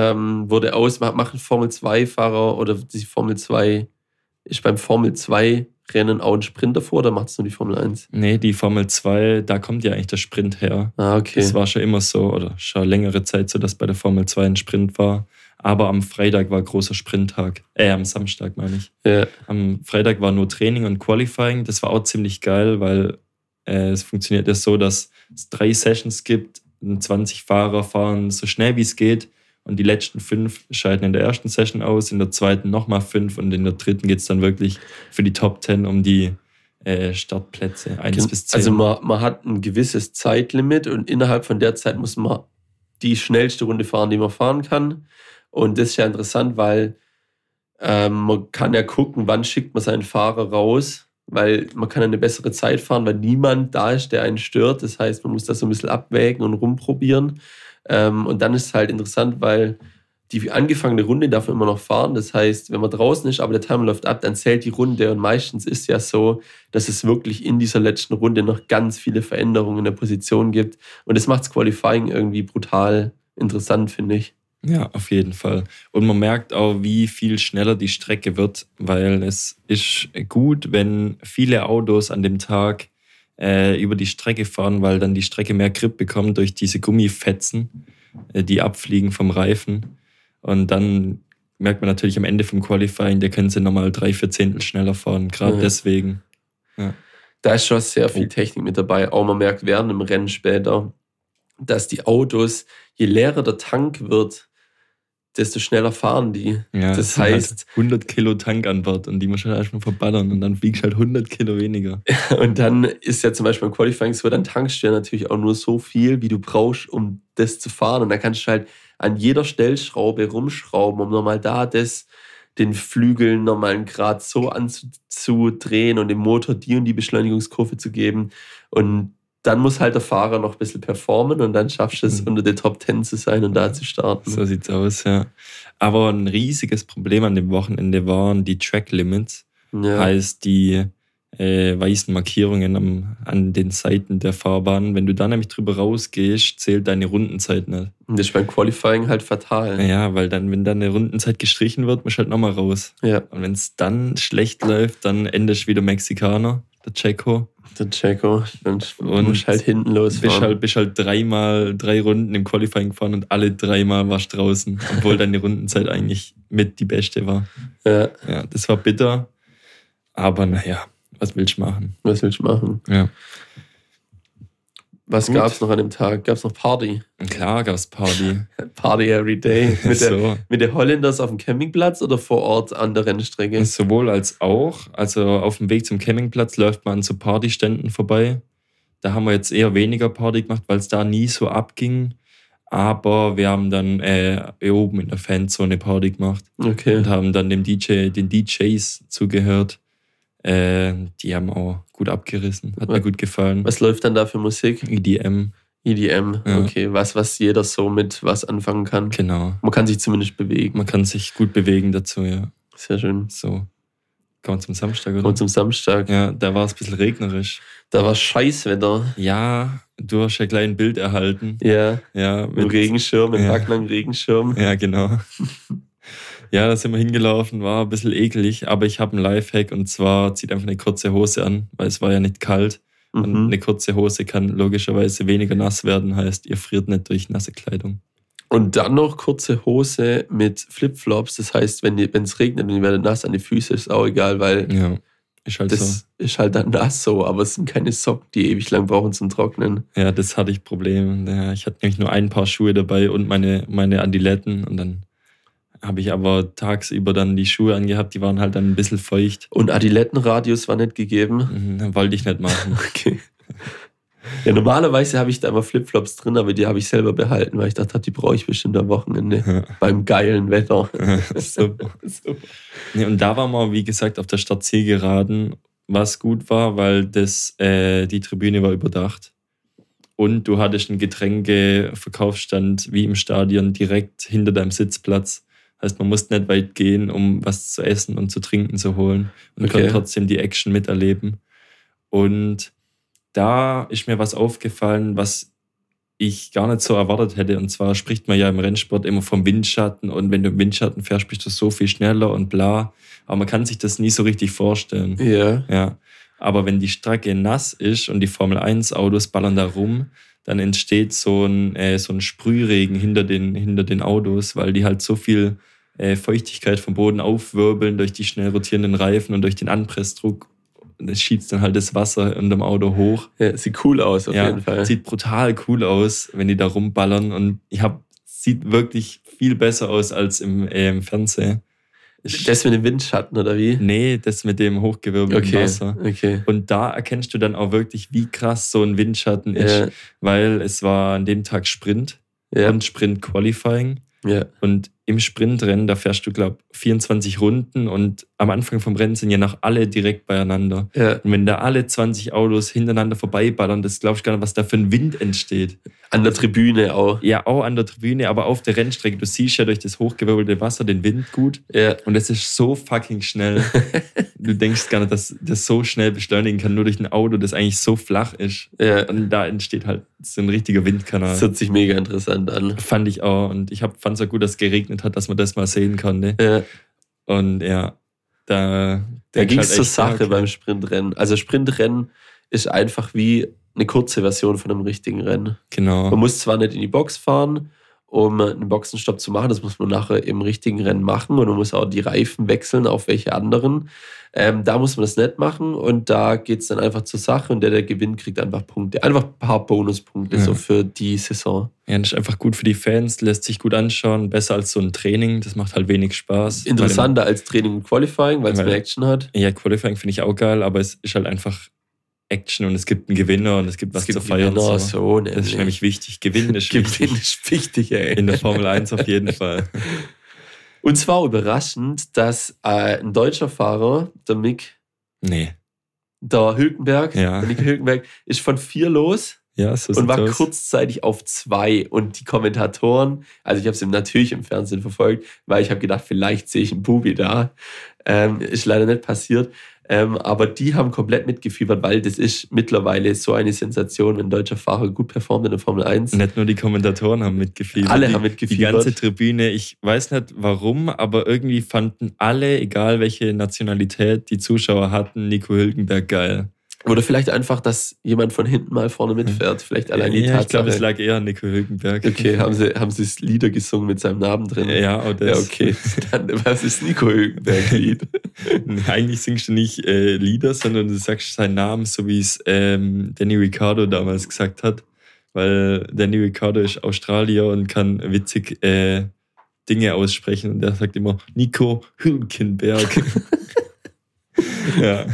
machen Formel-2-Fahrer oder die Formel 2, ist beim Formel 2 Rennen auch ein Sprint davor oder macht es nur die Formel 1? Nee, die Formel 2, da kommt ja eigentlich der Sprint her. Okay. Das war schon immer so, oder schon längere Zeit so, dass bei der Formel 2 ein Sprint war. Aber am Freitag war großer Sprinttag. Am Samstag meine ich. Ja. Am Freitag war nur Training und Qualifying. Das war auch ziemlich geil, weil es funktioniert ja so, dass es 3 Sessions gibt. 20 Fahrer fahren so schnell wie es geht. Und die letzten 5 scheiden in der ersten Session aus, in der zweiten nochmal 5 und in der dritten geht es dann wirklich für die Top 10 um die Startplätze 1 bis 10. Also man hat ein gewisses Zeitlimit und innerhalb von der Zeit muss man die schnellste Runde fahren, die man fahren kann. Und das ist ja interessant, weil man kann ja gucken, wann schickt man seinen Fahrer raus, weil man kann eine bessere Zeit fahren, weil niemand da ist, der einen stört. Das heißt, man muss das so ein bisschen abwägen und rumprobieren. Und dann ist es halt interessant, weil die angefangene Runde darf man immer noch fahren. Das heißt, wenn man draußen ist, aber der Timer läuft ab, dann zählt die Runde. Und meistens ist ja so, dass es wirklich in dieser letzten Runde noch ganz viele Veränderungen in der Position gibt. Und das macht das Qualifying irgendwie brutal interessant, finde ich. Ja, auf jeden Fall. Und man merkt auch, wie viel schneller die Strecke wird, weil es ist gut, wenn viele Autos an dem Tag über die Strecke fahren, weil dann die Strecke mehr Grip bekommt durch diese Gummifetzen, die abfliegen vom Reifen. Und dann merkt man natürlich am Ende vom Qualifying, da können sie nochmal 3/4 Zehntel schneller fahren, gerade deswegen. Ja. Da ist schon sehr viel Technik mit dabei. Auch man merkt während dem Rennen später, dass die Autos, je leerer der Tank wird, desto schneller fahren die. Ja, das sind heißt, halt 100 Kilo Tank an Bord und die muss halt erstmal verballern und dann fliegst halt 100 Kilo weniger. und dann ist ja zum Beispiel beim Qualifying so, dann tankst du ja natürlich auch nur so viel, wie du brauchst, um das zu fahren. Und dann kannst du halt an jeder Stellschraube rumschrauben, um nochmal den Flügeln nochmal einen Grad so anzudrehen und dem Motor die und die Beschleunigungskurve zu geben. Und dann muss halt der Fahrer noch ein bisschen performen und dann schaffst du es, unter der Top 10 zu sein und da zu starten. So sieht's aus, ja. Aber ein riesiges Problem an dem Wochenende waren die Track Limits. Ja. Heißt die weißen Markierungen an den Seiten der Fahrbahn. Wenn du da nämlich drüber rausgehst, zählt deine Rundenzeit nicht. Und das ist beim Qualifying halt fatal. Ja, weil dann, wenn dann eine Rundenzeit gestrichen wird, musst du halt nochmal raus. Ja. Und wenn es dann schlecht läuft, dann endest du wieder Mexikaner, der Checo. Der Checo. Und Und musst halt hinten losfahren. Bist halt 3 Runden im Qualifying gefahren und alle 3 Mal warst du draußen, obwohl deine Rundenzeit eigentlich mit die beste war. Ja. Ja, das war bitter. Aber naja, was willst du machen? Was willst du machen? Ja. Was Gut. gab es noch an dem Tag? Gab es noch Party? Klar gab es Party. Party every day. So. Mit der Holländers auf dem Campingplatz oder vor Ort an der Rennstrecke? Sowohl als auch. Also auf dem Weg zum Campingplatz läuft man an so Partyständen vorbei. Da haben wir jetzt eher weniger Party gemacht, weil es da nie so abging. Aber wir haben dann oben in der Fanzone Party gemacht Okay. und haben dann den DJs zugehört. Die haben auch gut abgerissen. Hat mir gut gefallen. Was läuft dann da für Musik? EDM. EDM, Ja. okay. Was jeder so mit was anfangen kann. Genau. Man kann sich zumindest bewegen. Man kann sich gut bewegen dazu, ja. Sehr schön. So. Kommen wir zum Samstag, oder? Kommen wir zum Samstag. Ja, da war es ein bisschen regnerisch. Da war Scheißwetter. Ja, du hast ja gleich ein Bild erhalten. Ja, Ja, mit Regenschirm, mit Ja. backlangen Regenschirm. Ja, genau. Ja, da sind wir hingelaufen, war ein bisschen eklig, aber ich habe einen Lifehack und zwar zieht einfach eine kurze Hose an, weil es war ja nicht kalt. Und Mhm. eine kurze Hose kann logischerweise weniger nass werden, heißt, ihr friert nicht durch nasse Kleidung. Und dann noch kurze Hose mit Flipflops. Das heißt, wenn es regnet und ihr werdet nass an die Füße, ist auch egal, weil Ja, ist halt so. das ist halt dann nass so. Aber es sind keine Socken, die ewig lang brauchen zum Trocknen. Ja, das hatte ich Probleme. Ja, ich hatte nämlich nur ein Paar Schuhe dabei und meine Adiletten und dann habe ich aber tagsüber dann die Schuhe angehabt, die waren halt dann ein bisschen feucht. Und Adilettenradius war nicht gegeben. Wollte ich nicht machen. Okay. Ja, normalerweise habe ich da immer Flipflops drin, aber die habe ich selber behalten, weil ich dachte, die brauche ich bestimmt am Wochenende beim geilen Wetter. Super. So. Nee, und da waren wir, wie gesagt, auf der Stadtzielgeraden, was gut war, weil die Tribüne war überdacht. Und du hattest einen Getränkeverkaufsstand wie im Stadion direkt hinter deinem Sitzplatz. Heißt, man musste nicht weit gehen, um was zu essen und zu trinken zu holen und konnte trotzdem die Action miterleben. Und da ist mir was aufgefallen, was ich gar nicht so erwartet hätte. Und zwar spricht man ja im Rennsport immer vom Windschatten und wenn du im Windschatten fährst, bist du so viel schneller und bla. Aber man kann sich das nie so richtig vorstellen. Ja. Ja. Aber wenn die Strecke nass ist und die Formel-1-Autos ballern da rum, dann entsteht so ein Sprühregen hinter den Autos, weil die halt so viel Feuchtigkeit vom Boden aufwirbeln durch die schnell rotierenden Reifen und durch den Anpressdruck. Und es schießt dann halt das Wasser in dem Auto hoch. Ja, sieht cool aus auf jeden Fall. Sieht brutal cool aus, wenn die da rumballern. Und sieht wirklich viel besser aus als im Fernsehen. Das mit dem Windschatten, oder wie? Nee, das mit dem hochgewirbelten Wasser. Okay. Und da erkennst du dann auch wirklich, wie krass so ein Windschatten ist. Weil es war an dem Tag Sprint und Sprint-Qualifying. Ja. Und im Sprintrennen, da fährst du, glaube ich, 24 Runden und am Anfang vom Rennen sind ja noch alle direkt beieinander. Ja. Und wenn da alle 20 Autos hintereinander vorbeiballern, das glaubst du gar nicht, was da für ein Wind entsteht. An der Tribüne auch. Ja, auch an der Tribüne, aber auf der Rennstrecke. Du siehst ja durch das hochgewirbelte Wasser den Wind gut. Ja. Und es ist so fucking schnell. Du denkst gar nicht, dass das so schnell beschleunigen kann, nur durch ein Auto, das eigentlich so flach ist. Ja. Und da entsteht halt so ein richtiger Windkanal. Das hört sich mega interessant an. Fand ich auch. Und ich fand es auch gut, dass es geregnet hat, dass man das mal sehen konnte. Ja. Und ja, da ging es halt zur echt, Sache okay. beim Sprintrennen. Also Sprintrennen ist einfach wie eine kurze Version von einem richtigen Rennen. Genau. Man muss zwar nicht in die Box fahren, um einen Boxenstopp zu machen, das muss man nachher im richtigen Rennen machen und man muss auch die Reifen wechseln auf welche anderen. Da muss man das nicht machen und da geht es dann einfach zur Sache und der gewinnt, kriegt einfach Punkte. Einfach ein paar Bonuspunkte so für die Saison. Ja, das ist einfach gut für die Fans, lässt sich gut anschauen, besser als so ein Training, das macht halt wenig Spaß. Interessanter als Training und Qualifying, weil es mehr Action hat. Ja, Qualifying finde ich auch geil, aber es ist halt einfach Action und es gibt einen Gewinner und es gibt was zu feiern. Gewinner, so. Das ist nämlich wichtig. Gewinnen ist wichtig. Gewinn ist wichtig, ey. In der Formel 1 auf jeden Fall. Und zwar überraschend, dass ein deutscher Fahrer, der Mick, der Hülkenberg, Ja. der Nico Hülkenberg, ist von 4 los Ja, so und war aus. kurzzeitig auf 2. Und die Kommentatoren, also ich habe es natürlich im Fernsehen verfolgt, weil ich habe gedacht, vielleicht sehe ich einen Bubi da. Ist leider nicht passiert. Aber die haben komplett mitgefiebert, weil das ist mittlerweile so eine Sensation, wenn ein deutscher Fahrer gut performt in der Formel 1. Nicht nur die Kommentatoren haben mitgefiebert. Alle haben mitgefiebert. Die ganze Tribüne, ich weiß nicht warum, aber irgendwie fanden alle, egal welche Nationalität die Zuschauer hatten, Nico Hülkenberg geil. Oder vielleicht einfach, dass jemand von hinten mal vorne mitfährt. Vielleicht allein die Tatsache. Ich glaube, es lag eher an Nico Hülkenberg. Okay, haben sie Lieder gesungen mit seinem Namen drin? Ja, auch das. Ja, okay. Dann, was ist Nico Hülkenberg-Lied? Eigentlich singst du nicht Lieder, sondern du sagst seinen Namen, so wie es Danny Ricciardo damals gesagt hat. Weil Danny Ricciardo ist Australier und kann witzig Dinge aussprechen. Und der sagt immer Nico Hülkenberg. Ja.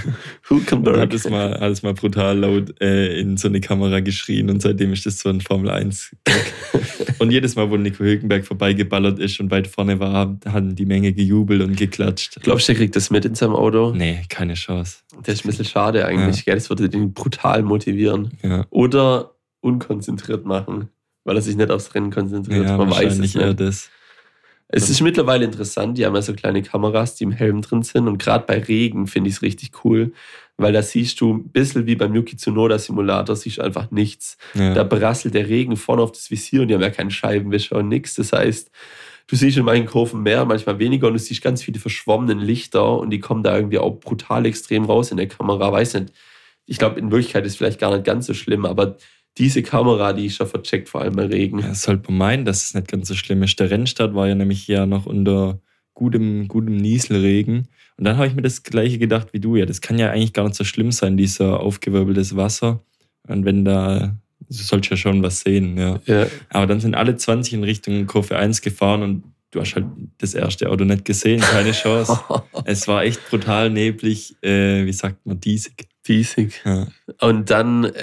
Und hat es mal brutal laut in so eine Kamera geschrien und seitdem ist das so ein Formel-1-Gag. Und jedes Mal, wo Nico Hülkenberg vorbeigeballert ist und weit vorne war, haben die Menge gejubelt und geklatscht. Glaubst du, der kriegt das mit in seinem Auto? Nee, keine Chance. Das ist ein bisschen schade eigentlich, gell? Das würde den brutal motivieren. Ja. Oder unkonzentriert machen, weil er sich nicht aufs Rennen konzentriert. Ja, Man weiß es wahrscheinlich eher nicht. das. Es ist mittlerweile interessant, die haben ja so kleine Kameras, die im Helm drin sind und gerade bei Regen finde ich es richtig cool, weil da siehst du ein bisschen wie beim Yuki Tsunoda Simulator, siehst du einfach nichts. Ja. Da berasselt der Regen vorne auf das Visier und die haben ja keinen Scheibenwischer und nichts. Das heißt, du siehst in manchen Kurven mehr, manchmal weniger und du siehst ganz viele verschwommenen Lichter und die kommen da irgendwie auch brutal extrem raus in der Kamera. Weiß nicht, ich glaube in Wirklichkeit ist es vielleicht gar nicht ganz so schlimm, aber diese Kamera, die ist schon vercheckt, vor allem bei Regen. Ja, sollte man meinen, dass es nicht ganz so schlimm ist. Der Rennstart war ja nämlich ja noch unter gutem Nieselregen. Und dann habe ich mir das Gleiche gedacht wie du. Ja, das kann ja eigentlich gar nicht so schlimm sein, dieser aufgewirbeltes Wasser. Und wenn da, du sollst ja schon was sehen, ja. Ja. Aber dann sind alle 20 in Richtung Kurve 1 gefahren und du hast halt das erste Auto nicht gesehen, keine Chance. Es war echt brutal neblig, wie sagt man, diesig. Diesig. Ja. Und dann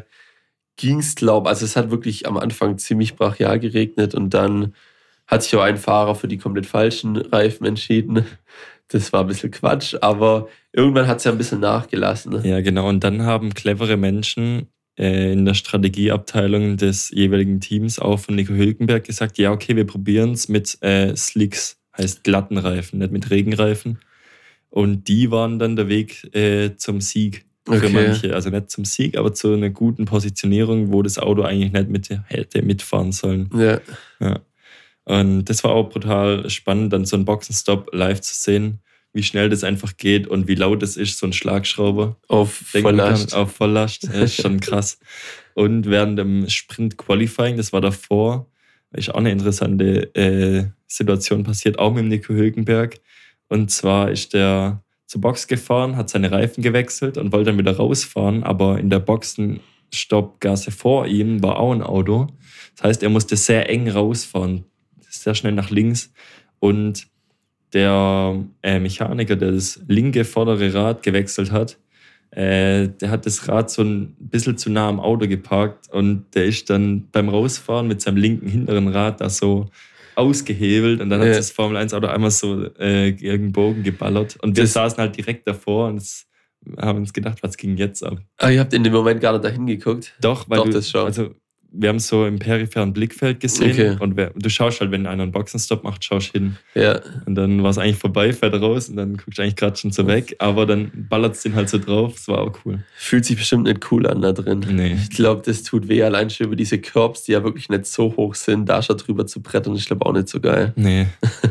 ging es, also es hat wirklich am Anfang ziemlich brachial geregnet und dann hat sich auch ein Fahrer für die komplett falschen Reifen entschieden. Das war ein bisschen Quatsch, aber irgendwann hat es ja ein bisschen nachgelassen. Ja, genau. Und dann haben clevere Menschen in der Strategieabteilung des jeweiligen Teams auch von Nico Hülkenberg gesagt, ja, okay, wir probieren es mit Slicks, heißt glatten Reifen, nicht mit Regenreifen. Und die waren dann der Weg zum Sieg. Für manche, also nicht zum Sieg, aber zu einer guten Positionierung, wo das Auto eigentlich nicht hätte mitfahren sollen. Ja. Ja. Und das war auch brutal spannend, dann so einen Boxenstopp live zu sehen, wie schnell das einfach geht und wie laut es ist, so ein Schlagschrauber. Auf Volllast. Auf Volllast, das ist schon krass. Und während dem Sprint-Qualifying, das war davor, ist auch eine interessante Situation passiert, auch mit dem Nico Hülkenberg. Und zwar ist der zur Box gefahren, hat seine Reifen gewechselt und wollte dann wieder rausfahren, aber in der Boxenstoppgasse vor ihm war auch ein Auto. Das heißt, er musste sehr eng rausfahren, sehr schnell nach links und der Mechaniker, der das linke vordere Rad gewechselt hat, der hat das Rad so ein bisschen zu nah am Auto geparkt und der ist dann beim Rausfahren mit seinem linken hinteren Rad da so ausgehebelt und dann hat das Formel-1-Auto einmal so gegen den Bogen geballert. Und wir saßen halt direkt davor und haben uns gedacht, was ging jetzt ab? Ah, ihr habt in dem Moment gar nicht dahin geguckt? Doch, das schon. Also wir haben es so im peripheren Blickfeld gesehen. Okay. Und du schaust halt, wenn einer einen Boxenstopp macht, schaust hin. Ja. Und dann war es eigentlich vorbei, fährt raus und dann guckst du eigentlich gerade schon so weg. Aber dann ballert es den halt so drauf. Das war auch cool. Fühlt sich bestimmt nicht cool an da drin. Nee. Ich glaube, das tut weh, allein schon über diese Curbs, die ja wirklich nicht so hoch sind, da schon drüber zu brettern. Ich glaube auch nicht so geil. Nee.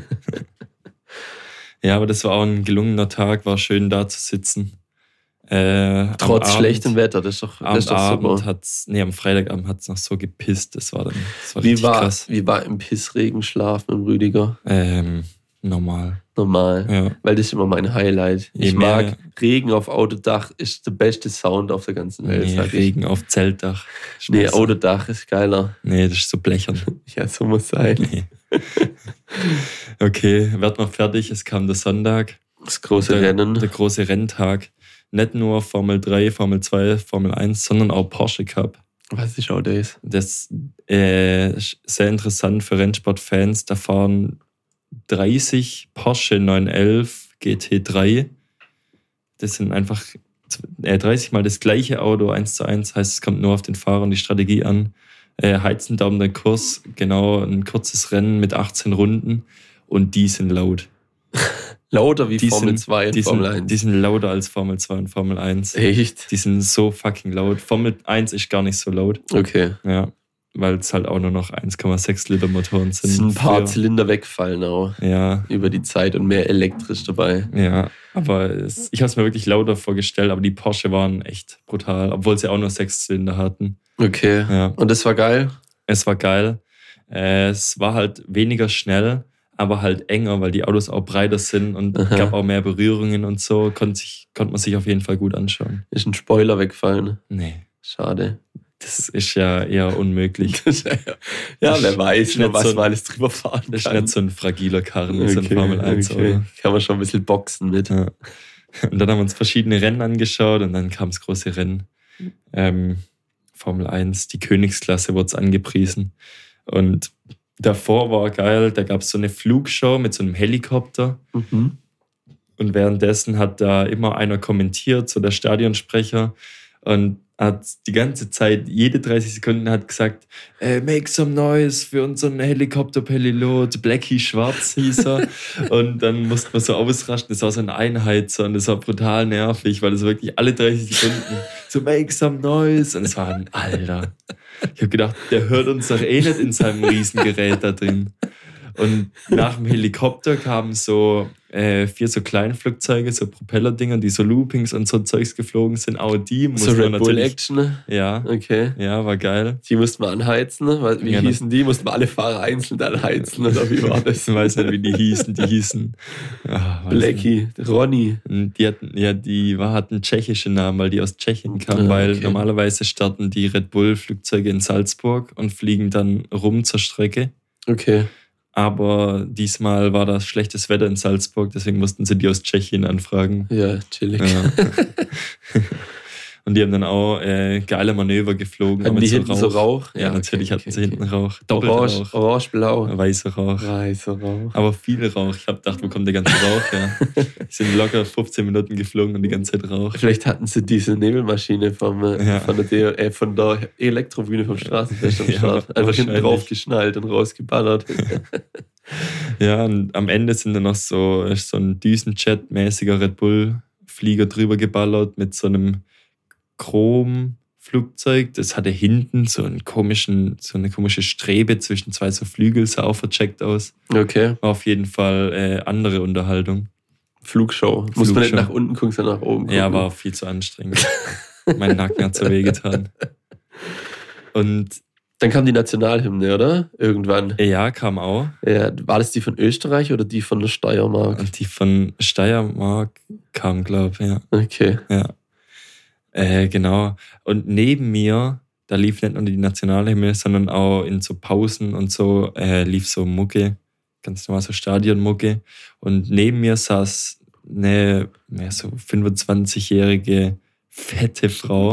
Ja, aber das war auch ein gelungener Tag. War schön da zu sitzen. Trotz schlechtem Wetter, das ist doch super. Am Freitagabend hat es noch so gepisst. Das war richtig krass. Wie war im Pissregen schlafen im Rüdiger? Normal. Ja. Weil das ist immer mein Highlight. Ich mag Regen auf Autodach, ist der beste Sound auf der ganzen Welt. Nee, Regen auf Zeltdach. Nee, Autodach ist geiler. Nee, das ist so blechern. Ja, so muss sein. Nee. Okay, werden wir fertig. Es kam der Sonntag. Das große Rennen. Der große Renntag. Nicht nur Formel 3, Formel 2, Formel 1, sondern auch Porsche Cup. Was ist auch das? Das ist sehr interessant für Rennsportfans. Da fahren 30 Porsche 911 GT3. Das sind einfach 30 Mal das gleiche Auto, 1:1. Heißt, es kommt nur auf den Fahrer und die Strategie an. Heizen da um den Kurs, genau ein kurzes Rennen mit 18 Runden. Und die sind laut. Lauter wie Formel 2 und Formel 1. Die sind lauter als Formel 2 und Formel 1. Echt? Die sind so fucking laut. Formel 1 ist gar nicht so laut. Okay. Ja, weil es halt auch nur noch 1,6 Liter Motoren sind. Es sind ein paar Zylinder wegfallen auch. Ja. Über die Zeit und mehr elektrisch dabei. Ja, aber ich habe es mir wirklich lauter vorgestellt, aber die Porsche waren echt brutal, obwohl sie auch nur 6 Zylinder hatten. Okay. Ja. Und das war geil? Es war geil. Es war halt weniger schnell, aber halt enger, weil die Autos auch breiter sind und gab auch mehr Berührungen und so. Konnte man sich auf jeden Fall gut anschauen. Ist ein Spoiler wegfallen? Nee. Schade. Das ist ja eher unmöglich. Ja, wer weiß, nur was man alles drüber fahren kann. Das ist nicht so ein fragiler Karren, wie so ein Formel 1 okay. Kann man schon ein bisschen boxen mit. Ja. Und dann haben wir uns verschiedene Rennen angeschaut und dann kam das große Rennen. Formel 1, die Königsklasse wurde es angepriesen. Und davor war geil, da gab es so eine Flugshow mit so einem Helikopter. Mhm. Und währenddessen hat da immer einer kommentiert, so der Stadionsprecher, und hat die ganze Zeit, jede 30 Sekunden hat gesagt, make some noise für unseren Helikopterpilot, Blackie Schwarz hieß er. Und dann musste man so ausrasten, das war so ein Einheizer und das war brutal nervig, weil das wirklich alle 30 Sekunden so make some noise. Und es war ein Alter. Ich habe gedacht, der hört uns doch eh nicht in seinem Riesengerät da drin. Und nach dem Helikopter kamen so 4 so Kleinflugzeuge, so Propellerdinger, die so Loopings und so Zeugs geflogen sind. Auch die mussten So wir Red Bull natürlich... Action. Ja, Okay. ja, war geil. Die mussten wir anheizen. Wie Ja, hießen die? Mussten wir alle Fahrer einzeln anheizen? Oder wie war das? Ich weiß nicht, wie die hießen. Die hießen... Blackie, Ronny. Die hatten tschechische Namen, weil die aus Tschechien kamen, weil normalerweise starten die Red Bull-Flugzeuge in Salzburg und fliegen dann rum zur Strecke. Okay. Aber diesmal war das schlechtes Wetter in Salzburg, deswegen mussten sie die aus Tschechien anfragen. Ja, chillig. Ja. Und die haben dann auch geile Manöver geflogen. Hatten die hinten so Rauch? Ja, natürlich hatten sie hinten Rauch. Orange, Rauch. Orange-blau. Weißer Rauch. Weißer Rauch. Aber viel Rauch. Ich habe gedacht, wo kommt der ganze Rauch her? Die sind locker 15 Minuten geflogen und die ganze Zeit Rauch. Vielleicht hatten sie diese Nebelmaschine von der Elektrobühne vom Straßenfest am Start. Einfach hinten drauf geschnallt und rausgeballert. Ja, und am Ende sind dann noch so ein Düsenjet-mäßiger Red Bull-Flieger drüber geballert mit so einem Chrom-Flugzeug. Das hatte hinten so eine komische Strebe zwischen 2 so Flügel, sah auch vercheckt aus. Okay. War auf jeden Fall andere Unterhaltung. Flugshow. Muss man nicht nach unten gucken, sondern nach oben gucken. Ja, war viel zu anstrengend. Mein Nacken hat so wehgetan. Und dann kam die Nationalhymne, oder? Irgendwann. Ja, kam auch. Ja, war das die von Österreich oder die von der Steiermark? Und die von Steiermark kam, glaube ich, ja. Okay. Ja. Genau. Und neben mir, da lief nicht nur die Nationalhymne, sondern auch in so Pausen und so lief so Mucke, ganz normal so Stadionmucke. Und neben mir saß eine so 25-jährige fette Frau.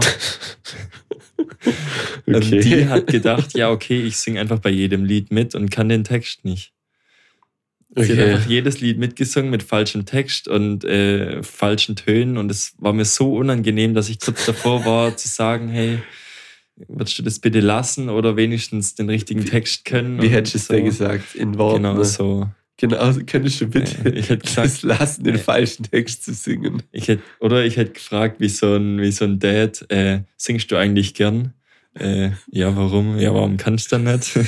Okay. Und die hat gedacht, ja okay, ich singe einfach bei jedem Lied mit und kann den Text nicht. Sie hat einfach jedes Lied mitgesungen mit falschem Text und falschen Tönen und es war mir so unangenehm, dass ich kurz davor war zu sagen, hey, würdest du das bitte lassen oder wenigstens den richtigen Text können? Wie hättest du es dir gesagt? In Worten? Genau so. Genau, also könntest du bitte ich hätte gesagt, das lassen, den falschen Text zu singen. Ich hätte gefragt, wie so ein Dad, singst du eigentlich gern? Ja, warum? Ja, warum kannst du dann nicht?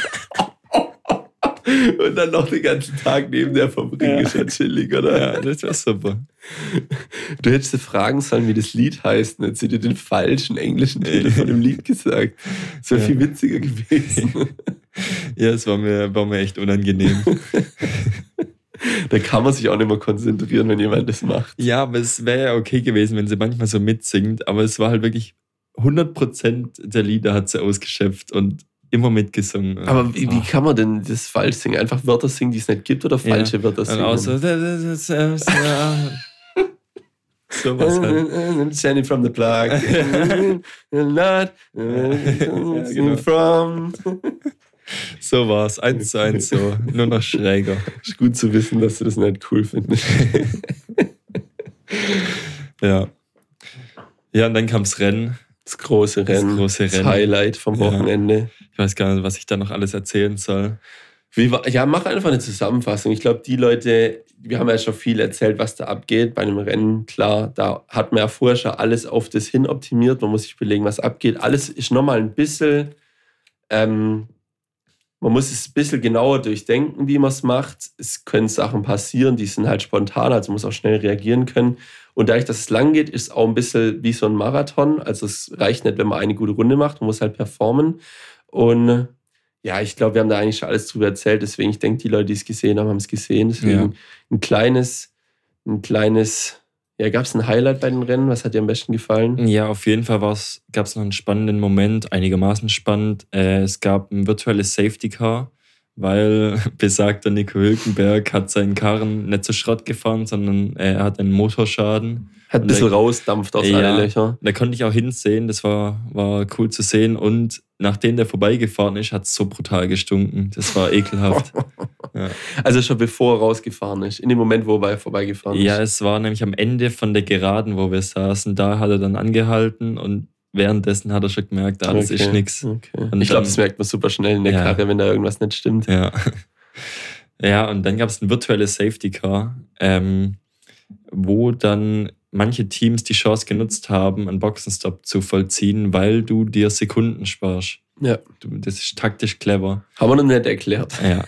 Und dann noch den ganzen Tag neben der verbringen, ist ja chillig, oder? Ja, das wäre super. Du hättest sie fragen sollen, wie das Lied heißt, und jetzt hätte dir den falschen englischen Titel von dem Lied gesagt. Das wäre viel witziger gewesen. Ja, es war mir echt unangenehm. Da kann man sich auch nicht mehr konzentrieren, wenn jemand das macht. Ja, aber es wäre ja okay gewesen, wenn sie manchmal so mitsingt, aber es war halt wirklich 100% der Lieder hat sie ausgeschöpft und immer mitgesungen. Aber wie kann man denn das falsch singen? Einfach Wörter singen, die es nicht gibt, oder falsche Wörter singen? Also, sowas halt. Jenny from the Plug. Not from. So war es, 1:1 so, nur noch schräger. Ist gut zu wissen, dass du das nicht cool findest. Ja. Ja, und dann kam das Rennen. Das große Rennen. Das Highlight vom Wochenende. Ich weiß gar nicht, was ich da noch alles erzählen soll. Mach einfach eine Zusammenfassung. Ich glaube, die Leute, wir haben ja schon viel erzählt, was da abgeht bei einem Rennen. Klar, da hat man ja vorher schon alles auf das hin optimiert. Man muss sich überlegen, was abgeht. Alles ist nochmal ein bisschen, man muss es ein bisschen genauer durchdenken, wie man es macht. Es können Sachen passieren, die sind halt spontan, also man muss auch schnell reagieren können. Und dadurch, dass es lang geht, ist es auch ein bisschen wie so ein Marathon. Also es reicht nicht, wenn man eine gute Runde macht, man muss halt performen. Und ja, ich glaube, wir haben da eigentlich schon alles drüber erzählt. Deswegen, ich denke, die Leute, die es gesehen haben, haben es gesehen. Deswegen ein kleines, ja, gab es ein Highlight bei den Rennen? Was hat dir am besten gefallen? Ja, auf jeden Fall gab es noch einen spannenden Moment, einigermaßen spannend. Es gab ein virtuelles Safety Car, weil besagter Nico Hülkenberg hat seinen Karren nicht zu Schrott gefahren, sondern er hat einen Motorschaden. Hat ein bisschen rausdampft aus allen Löchern. Da konnte ich auch hinsehen, das war cool zu sehen. Und nachdem der vorbeigefahren ist, hat es so brutal gestunken. Das war ekelhaft. Ja. Also schon bevor er rausgefahren ist, in dem Moment, wo er vorbeigefahren ist. Ja, es war nämlich am Ende von der Geraden, wo wir saßen. Da hat er dann angehalten und währenddessen hat er schon gemerkt, das ist nichts. Okay. Ich glaube, das merkt man super schnell in der Karre, wenn da irgendwas nicht stimmt. Ja, ja, und dann gab es ein virtuelles Safety Car, wo dann manche Teams die Chance genutzt haben, einen Boxenstopp zu vollziehen, weil du dir Sekunden sparst. Ja. Das ist taktisch clever. Haben wir noch nicht erklärt. Ja.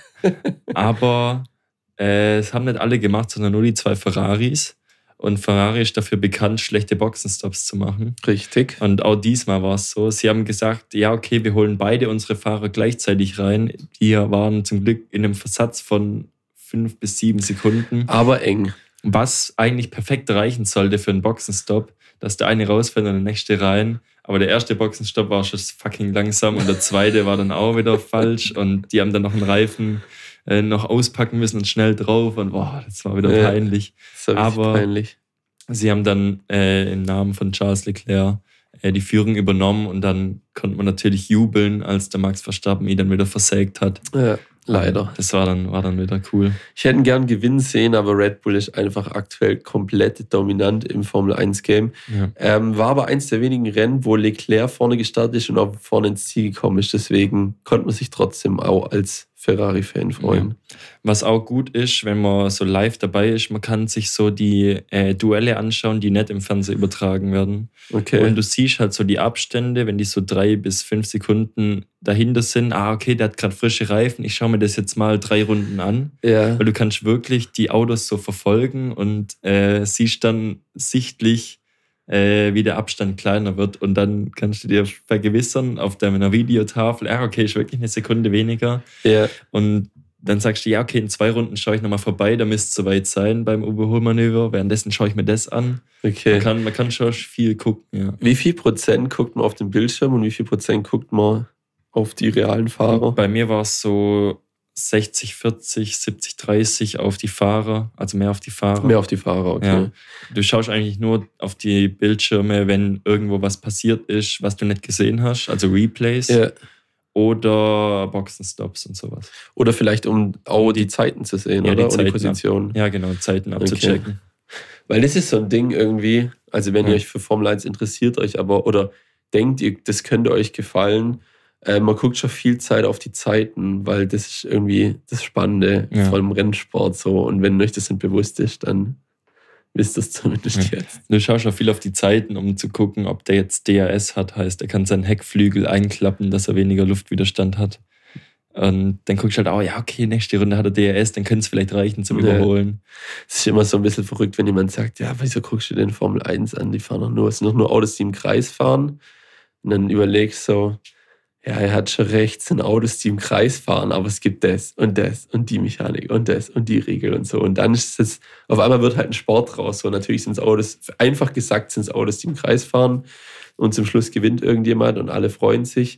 Aber es haben nicht alle gemacht, sondern nur die 2 Ferraris. Und Ferrari ist dafür bekannt, schlechte Boxenstops zu machen. Richtig. Und auch diesmal war es so. Sie haben gesagt, ja, okay, wir holen beide unsere Fahrer gleichzeitig rein. Die waren zum Glück in einem Versatz von 5 bis 7 Sekunden. Aber eng. Was eigentlich perfekt reichen sollte für einen Boxenstopp, dass der eine rausfällt und der nächste rein. Aber der erste Boxenstopp war schon fucking langsam und der zweite war dann auch wieder falsch. Und die haben dann noch einen Reifen noch auspacken müssen und schnell drauf. Und boah, das war wieder peinlich. Das war peinlich. Sie haben dann im Namen von Charles Leclerc die Führung übernommen und dann konnte man natürlich jubeln, als der Max Verstappen ihn dann wieder versägt hat. Ja, leider. Das war dann wieder cool. Ich hätte gern Gewinn sehen, aber Red Bull ist einfach aktuell komplett dominant im Formel-1-Game. Ja. War aber eins der wenigen Rennen, wo Leclerc vorne gestartet ist und auch vorne ins Ziel gekommen ist. Deswegen konnte man sich trotzdem auch als Ferrari-Fan freuen. Ja. Was auch gut ist, wenn man so live dabei ist, man kann sich so die Duelle anschauen, die nicht im Fernsehen übertragen werden. Okay. Und du siehst halt so die Abstände, wenn die so 3 bis 5 Sekunden dahinter sind. Okay, der hat gerade frische Reifen, ich schaue mir das jetzt mal 3 Runden an. Ja. Weil du kannst wirklich die Autos so verfolgen und siehst dann sichtlich, wie der Abstand kleiner wird und dann kannst du dir vergewissern auf deiner Videotafel, okay, ist wirklich eine Sekunde weniger. Ja. Und dann sagst du, ja, okay, in 2 Runden schaue ich nochmal vorbei, da müsste es soweit sein beim Überholmanöver, währenddessen schaue ich mir das an. Okay. Man kann schon viel gucken, ja. Wie viel Prozent guckt man auf den Bildschirm und wie viel Prozent guckt man auf die realen Fahrer? Bei mir war es so 60, 40, 70, 30 auf die Fahrer, also mehr auf die Fahrer. Mehr auf die Fahrer, okay. Ja. Du schaust eigentlich nur auf die Bildschirme, wenn irgendwo was passiert ist, was du nicht gesehen hast, also Replays. Ja. Oder Boxenstops und sowas. Oder vielleicht, um auch die Zeiten zu sehen, ja, oder? Die Zeiten die Positionen. Ja, genau, Zeiten abzuchecken. Weil das ist so ein Ding irgendwie, also wenn ihr euch für Formel 1 interessiert euch aber, oder denkt ihr, das könnte euch gefallen, man guckt schon viel Zeit auf die Zeiten, weil das ist irgendwie das Spannende, vor allem Rennsport so. Und wenn euch das nicht bewusst ist, dann wisst ihr es zumindest jetzt. Du schaust auch viel auf die Zeiten, um zu gucken, ob der jetzt DRS hat, heißt, er kann seinen Heckflügel einklappen, dass er weniger Luftwiderstand hat. Und dann guckst du halt, ja, okay, nächste Runde hat er DRS, dann könnte es vielleicht reichen zum Überholen. Es ist immer so ein bisschen verrückt, wenn jemand sagt, ja, wieso guckst du den Formel 1 an? Die fahren doch nur, es sind doch nur Autos, die im Kreis fahren. Und dann überlegst du so, ja, er hat schon recht, es sind Autos, die im Kreis fahren, aber es gibt das und die Mechanik und das und die Regel und so. Und dann ist es, auf einmal wird halt ein Sport raus. So, natürlich sind es Autos, einfach gesagt sind es Autos, die im Kreis fahren und zum Schluss gewinnt irgendjemand und alle freuen sich.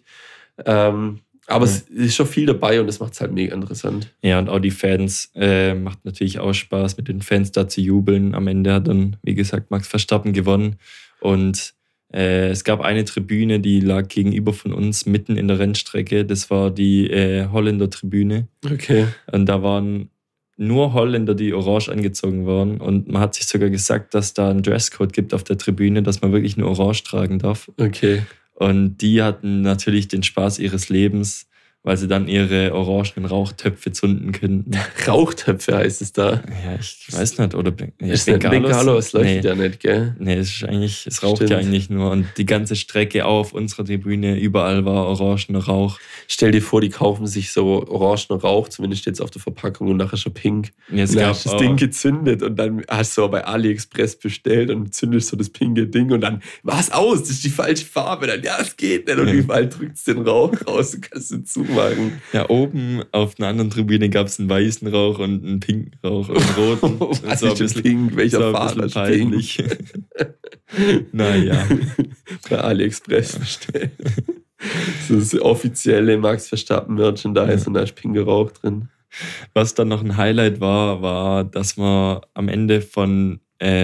Aber es ist schon viel dabei und das macht es halt mega interessant. Ja, und auch die Fans, macht natürlich auch Spaß, mit den Fans da zu jubeln. Am Ende hat dann, wie gesagt, Max Verstappen gewonnen und es gab eine Tribüne, die lag gegenüber von uns, mitten in der Rennstrecke. Das war die Holländer-Tribüne. Okay. Und da waren nur Holländer, die orange angezogen waren. Und man hat sich sogar gesagt, dass da einen Dresscode gibt auf der Tribüne, dass man wirklich nur orange tragen darf. Okay. Und die hatten natürlich den Spaß ihres Lebens, weil sie dann ihre orangenen Rauchtöpfe zünden könnten. Rauchtöpfe heißt es da? Ja, ich weiß nicht. Oder Bengalos leuchtet ja nicht, gell? Nee, es raucht ja eigentlich nur. Und die ganze Strecke auf unserer Tribüne, überall war orangener Rauch. Stell dir vor, die kaufen sich so orangenen Rauch, zumindest jetzt auf der Verpackung und nachher schon pink. Ja, dann hast du das Ding gezündet und dann hast du bei AliExpress bestellt und zündest so das pinke Ding und dann war's aus, das ist die falsche Farbe. Dann, ja, es geht nicht. Und überall drückt es den Rauch raus und kannst du zumachen. Ja, oben auf einer anderen Tribüne gab es einen weißen Rauch und einen pinken Rauch und einen roten. Was ist denn pink? Welcher Farbe ist peinlich? Naja. Bei AliExpress bestellt. Das ist offizielle Max Verstappen Merchandise und da ist Pink geraucht drin. Was dann noch ein Highlight war, dass man am Ende vom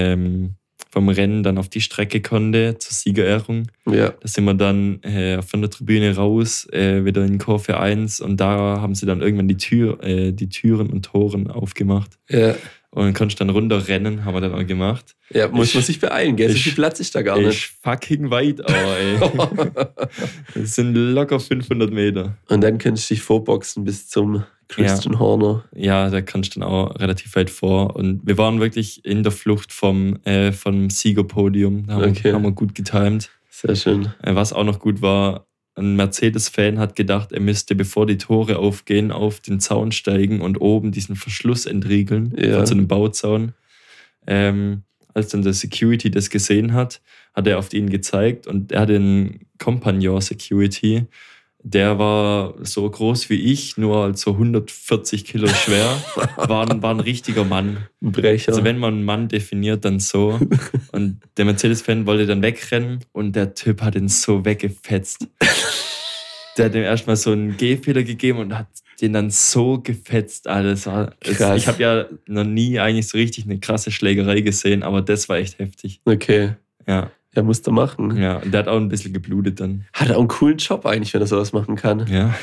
Rennen dann auf die Strecke konnte, zur Siegerehrung. Ja. Da sind wir dann von der Tribüne raus, wieder in Kurve 1 und da haben sie dann irgendwann die Türen und Toren aufgemacht. Ja. Und dann konntest du dann runterrennen, haben wir dann auch gemacht. Ja, muss man sich beeilen, gell? So viel Platz ist da gar nicht. Ist fucking weit, ey. Das sind locker 500 Meter. Und dann könntest du dich vorboxen bis zum Christian Horner. Ja, da kannst du dann auch relativ weit vor. Und wir waren wirklich in der Flucht vom Siegerpodium. Da haben wir gut getimt. Sehr schön. Was auch noch gut war, ein Mercedes-Fan hat gedacht, er müsste, bevor die Tore aufgehen, auf den Zaun steigen und oben diesen Verschluss entriegeln, von so einem Bauzaun. Als dann der Security das gesehen hat, hat er auf ihn gezeigt und er hatte einen Compagnon Security, der war so groß wie ich, nur so 140 Kilo schwer, war ein richtiger Mann. Ein Brecher. Also wenn man einen Mann definiert, dann so. Und der Mercedes-Fan wollte dann wegrennen und der Typ hat ihn so weggefetzt. Der hat ihm erstmal so einen Gehfehler gegeben und hat den dann so gefetzt. Alles war, ich habe ja noch nie eigentlich so richtig eine krasse Schlägerei gesehen, aber das war echt heftig. Okay. Ja. Ja, musste machen. Ja, und der hat auch ein bisschen geblutet dann. Hat auch einen coolen Job eigentlich, wenn er sowas machen kann. Ja.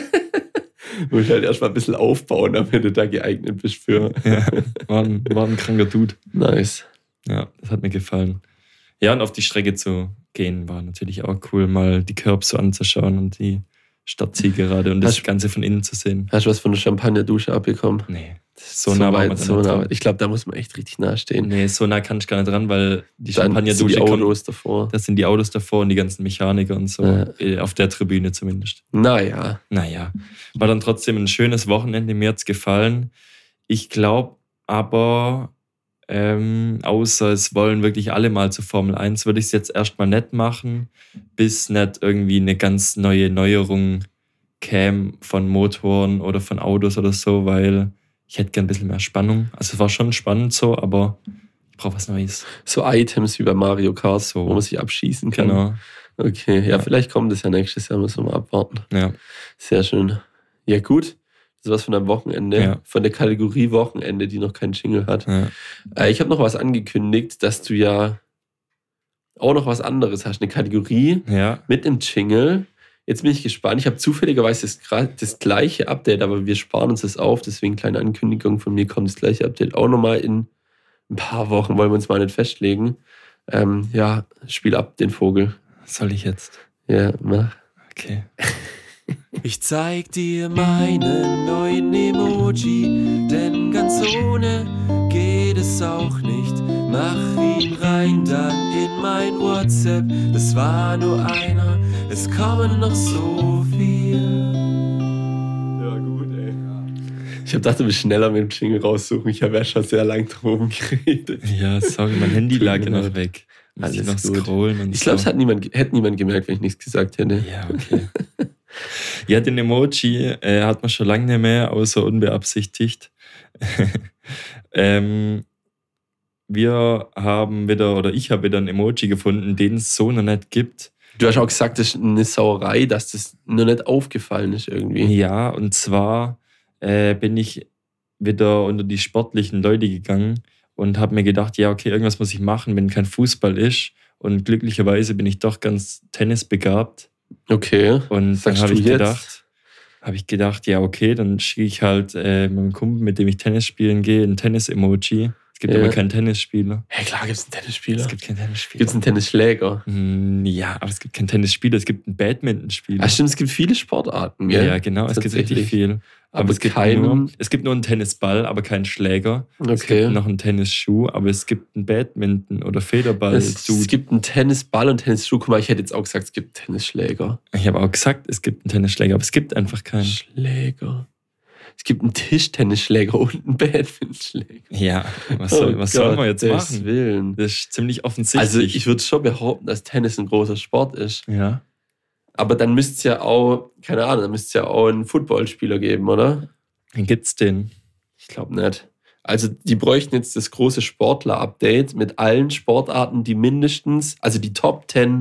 Muss halt erstmal ein bisschen aufbauen, damit du da geeignet bist für. Ja, war ein kranker Dude. Nice. Ja, das hat mir gefallen. Ja, und auf die Strecke zu gehen war natürlich auch cool, mal die Curbs so anzuschauen und die Stadtzielgerade und das Ganze von innen zu sehen. Hast du was von der Champagnerdusche abbekommen? Nee. So nah war man so nah. Ich glaube, da muss man echt richtig nah stehen. Nee, so nah kann ich gar nicht dran, weil die Champagnerdusche sind die Autos davor. Das sind die Autos davor und die ganzen Mechaniker und so. Ja. Auf der Tribüne zumindest. Naja. War dann trotzdem ein schönes Wochenende. Mir hat es gefallen. Ich glaube aber, außer es wollen wirklich alle mal zur Formel 1, würde ich es jetzt erstmal nicht machen, bis nicht irgendwie eine ganz neue Neuerung käme von Motoren oder von Autos oder so, weil ich hätte gern ein bisschen mehr Spannung. Also es war schon spannend so, aber ich brauche was Neues. So Items wie bei Mario Kart, so, wo man sich abschießen kann. Genau. Okay, ja, vielleicht kommt das ja nächstes Jahr, müssen wir mal abwarten. Ja. Sehr schön. Ja, gut. Das war's von deinem Wochenende. Von der Kategorie Wochenende, die noch keinen Jingle hat. Ja. Ich habe noch was angekündigt, dass du ja auch noch was anderes hast. Eine Kategorie mit einem Jingle. Jetzt bin ich gespannt. Ich habe zufälligerweise das gleiche Update, aber wir sparen uns das auf. Deswegen kleine Ankündigung von mir, kommt das gleiche Update auch nochmal in ein paar Wochen. Wollen wir uns mal nicht festlegen. Spiel ab den Vogel. Soll ich jetzt? Ja, mach. Okay. Ich zeig dir meinen neuen Emoji, denn ganz ohne geht es auch nicht. Mach ihn rein dann in mein WhatsApp. Das war nur einer, es kommen noch so viel. Ja, gut, ey. Ich habe gedacht, du bist schneller mit dem Jingle raussuchen. Ich habe ja schon sehr lang drum geredet. Ja, sorry, mein Handy lag ja noch weg. Alles noch gut. Scrollen und ich glaube, es hätte niemand gemerkt, wenn ich nichts gesagt hätte. Ja, okay. Ja, den Emoji hat man schon lange nicht mehr, außer unbeabsichtigt. Ich habe wieder ein Emoji gefunden, den es so noch nicht gibt. Du hast auch gesagt, das ist eine Sauerei, dass das noch nicht aufgefallen ist irgendwie. Ja, und zwar bin ich wieder unter die sportlichen Leute gegangen und habe mir gedacht, ja, okay, irgendwas muss ich machen, wenn kein Fußball ist. Und glücklicherweise bin ich doch ganz tennisbegabt. Okay. Und dann habe ich gedacht, ja, okay, dann schicke ich halt meinem Kumpel, mit dem ich Tennis spielen gehe, ein Tennis-Emoji. Es gibt aber keinen Tennisspieler. Ja, klar gibt es einen Tennisspieler. Es gibt keinen Tennisspieler. Gibt es einen Tennisschläger? Ja, aber es gibt keinen Tennisspieler, es gibt einen Badmintonspieler. Ach stimmt, es gibt viele Sportarten, gell? Ja, genau, es gibt richtig viel. Aber es gibt nur einen Tennisball, aber keinen Schläger. Okay. Es gibt noch einen Tennisschuh, aber es gibt einen Badminton- oder Federball. Es gibt einen Tennisball und Tennisschuh. Guck mal, ich hätte jetzt auch gesagt, es gibt einen Tennisschläger. Ich habe auch gesagt, es gibt einen Tennisschläger, aber es gibt einfach keinen. Schläger. Es gibt einen Tischtennisschläger und einen Badmintonschläger. Ja, was soll man jetzt machen? Willen. Das ist ziemlich offensichtlich. Also ich würde schon behaupten, dass Tennis ein großer Sport ist. Ja. Aber dann müsste es ja auch, keine Ahnung, dann müsste es ja auch einen Footballspieler geben, oder? Gibt's den? Ich glaube nicht. Also die bräuchten jetzt das große Sportler-Update mit allen Sportarten, die mindestens, also die Top 10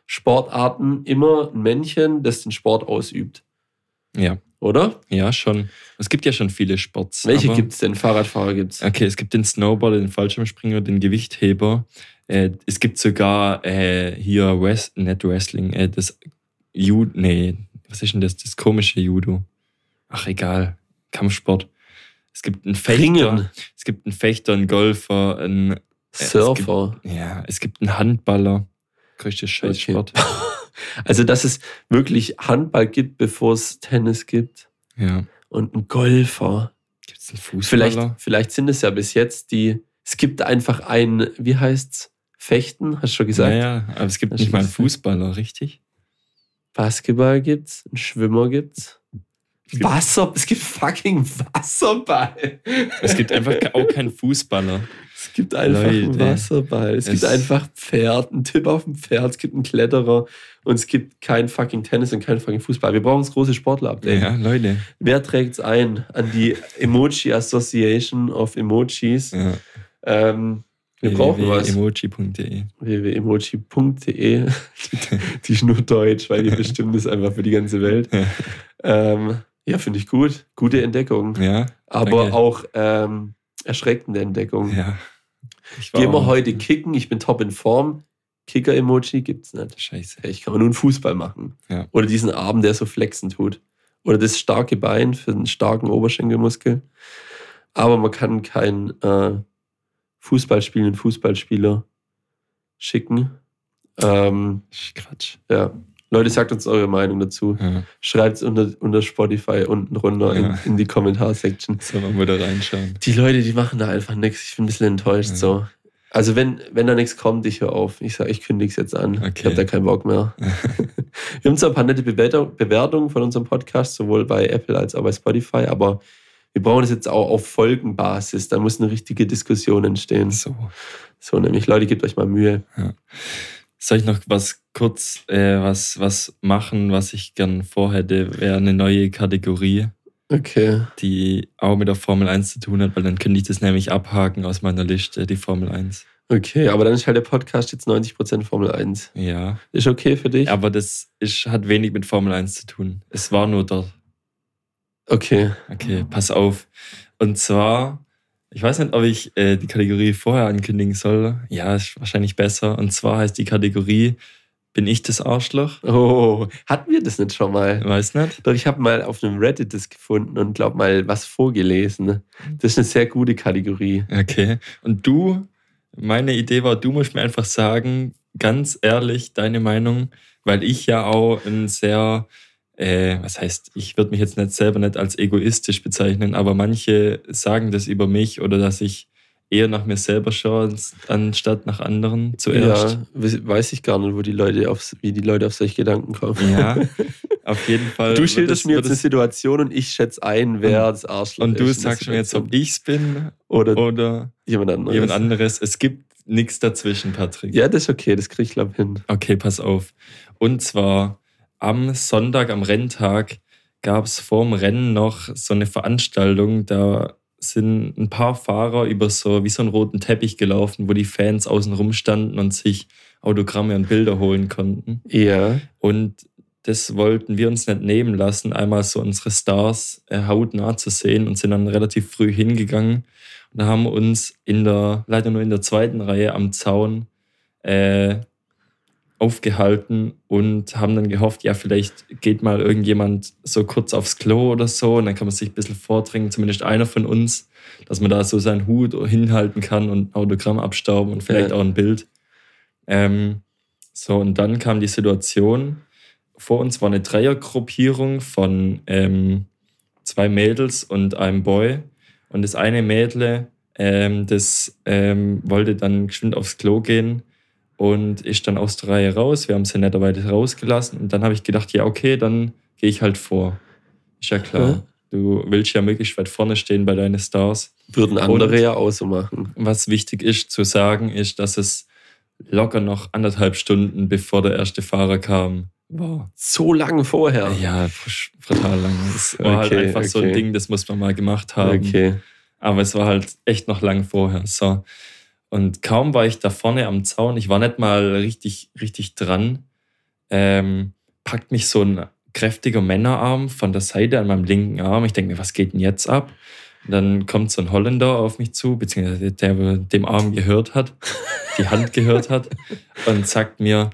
Sportarten immer ein Männchen, das den Sport ausübt. Ja. Oder? Ja, schon. Es gibt ja schon viele Sports. Welche gibt es denn? Fahrradfahrer gibt es. Okay, es gibt den Snowboarder, den Fallschirmspringer, den Gewichtheber. Es gibt sogar hier nicht Wrestling, das Judo. Nee, was ist denn das? Das komische Judo. Ach, egal. Kampfsport. Es gibt einen Fechter. Ringen. Es gibt einen Fechter, einen Golfer, einen Surfer. es gibt einen Handballer. Größter Scheißsport. Okay. Also, dass es wirklich Handball gibt, bevor es Tennis gibt. Ja. Und einen Golfer. Gibt es einen Fußballer? Vielleicht sind es ja bis jetzt es gibt einfach wie heißt's? Fechten, hast du schon gesagt? Ja, aber es gibt Hast nicht du mal einen gesagt? Fußballer, richtig? Basketball gibt's, einen Schwimmer gibt's. Es gibt fucking Wasserball. Es gibt einfach auch keinen Fußballer. Es gibt einfach einen Leute, Wasserball. Es gibt einfach Pferd, einen Tipp auf dem Pferd, es gibt einen Kletterer und es gibt kein fucking Tennis und kein fucking Fußball. Wir brauchen das große Sportler-Update. Ja, Leute. Wer trägt's ein an die Emoji Association of Emojis? Ja. Wir brauchen was. www.emoji.de. www.emoji.de. Die ist nur deutsch, weil die bestimmt ist einfach für die ganze Welt. Ja, finde ich gut. Gute Entdeckung. Ja, Aber danke. auch erschreckende Entdeckung. Ja. Gehen wir heute kicken, ich bin top in Form. Kicker-Emoji gibt's nicht. Scheiße. Ich kann nur einen Fußball machen. Ja. Oder diesen Arm, der so flexen tut. Oder das starke Bein für einen starken Oberschenkelmuskel. Aber man kann keinen Fußballspieler schicken. Quatsch. Ja. Leute, sagt uns eure Meinung dazu. Ja. Schreibt es unter Spotify unten runter Ja. in die Kommentarsektion. Sollen wir mal da reinschauen? Die Leute, die machen da einfach nichts. Ich bin ein bisschen enttäuscht. Ja. So. Also wenn da nichts kommt, ich höre auf. Ich sage, ich kündige es jetzt an. Okay. Ich habe da keinen Bock mehr. Wir haben zwar ein paar nette Bewertungen von unserem Podcast, sowohl bei Apple als auch bei Spotify, aber wir brauchen es jetzt auch auf Folgenbasis. Da muss eine richtige Diskussion entstehen. So nämlich, Leute, gebt euch mal Mühe. Ja. Soll ich noch was machen, was ich gern vorhätte, wäre eine neue Kategorie, Okay. die auch mit der Formel 1 zu tun hat, weil dann könnte ich das nämlich abhaken aus meiner Liste, die Formel 1. Okay, aber dann ist halt der Podcast jetzt 90% Formel 1. Ja, Ist okay für dich? aber hat wenig mit Formel 1 zu tun. Es war nur dort. Okay. Okay, pass auf. Und zwar, ich weiß nicht, ob ich die Kategorie vorher ankündigen soll. Ja, ist wahrscheinlich besser. Und zwar heißt die Kategorie, bin ich das Arschloch? Oh, hatten wir das nicht schon mal? Weiß nicht. Doch, ich habe mal auf einem Reddit das gefunden und glaube mal was vorgelesen. Das ist eine sehr gute Kategorie. Okay. Und meine Idee war, du musst mir einfach sagen, ganz ehrlich, deine Meinung, weil ich ja auch ein sehr, ich würde mich jetzt selber nicht als egoistisch bezeichnen, aber manche sagen das über mich oder dass ich eher nach mir selber schaue, anstatt nach anderen zuerst. Ja, weiß ich gar nicht, wie die Leute auf solche Gedanken kommen. Ja, auf jeden Fall. Du schilderst mir jetzt eine Situation und ich schätze ein, wer das Arschloch ist. Und du sagst mir jetzt, ob ich's bin oder jemand anderes. Es gibt nichts dazwischen, Patrick. Ja, das ist okay, das krieg ich glaube hin. Okay, pass auf. Und zwar am Sonntag, am Renntag, gab es vorm Rennen noch so eine Veranstaltung, da sind ein paar Fahrer über wie so einen roten Teppich gelaufen, wo die Fans außen rum standen und sich Autogramme und Bilder holen konnten. Ja. Und das wollten wir uns nicht nehmen lassen, einmal so unsere Stars hautnah zu sehen und sind dann relativ früh hingegangen. Und da haben wir uns leider nur in der zweiten Reihe am Zaun aufgehalten und haben dann gehofft, ja, vielleicht geht mal irgendjemand so kurz aufs Klo oder so und dann kann man sich ein bisschen vordringen, zumindest einer von uns, dass man da so seinen Hut hinhalten kann und ein Autogramm abstauben und vielleicht auch ein Bild. Und dann kam die Situation, vor uns war eine Dreiergruppierung von 2 Mädels und einem Boy und das eine Mädle, wollte dann geschwind aufs Klo gehen und ist dann aus der Reihe raus. Wir haben sie netterweise rausgelassen. Und dann habe ich gedacht, ja, okay, dann gehe ich halt vor. Ist ja klar. Ja. Du willst ja möglichst weit vorne stehen bei deinen Stars. Würden andere ja auch so machen. Was wichtig ist zu sagen, ist, dass es locker noch 1,5 Stunden, bevor der erste Fahrer kam, war. So lange vorher? Ja, brutal lang. Es war halt einfach so ein Ding, das muss man mal gemacht haben. Okay. Aber es war halt echt noch lang vorher. So. Und kaum war ich da vorne am Zaun, ich war nicht mal richtig dran, packt mich so ein kräftiger Männerarm von der Seite an meinem linken Arm. Ich denke mir, was geht denn jetzt ab? Und dann kommt so ein Holländer auf mich zu, beziehungsweise der dem Arm gehört hat, die Hand gehört hat, und sagt mir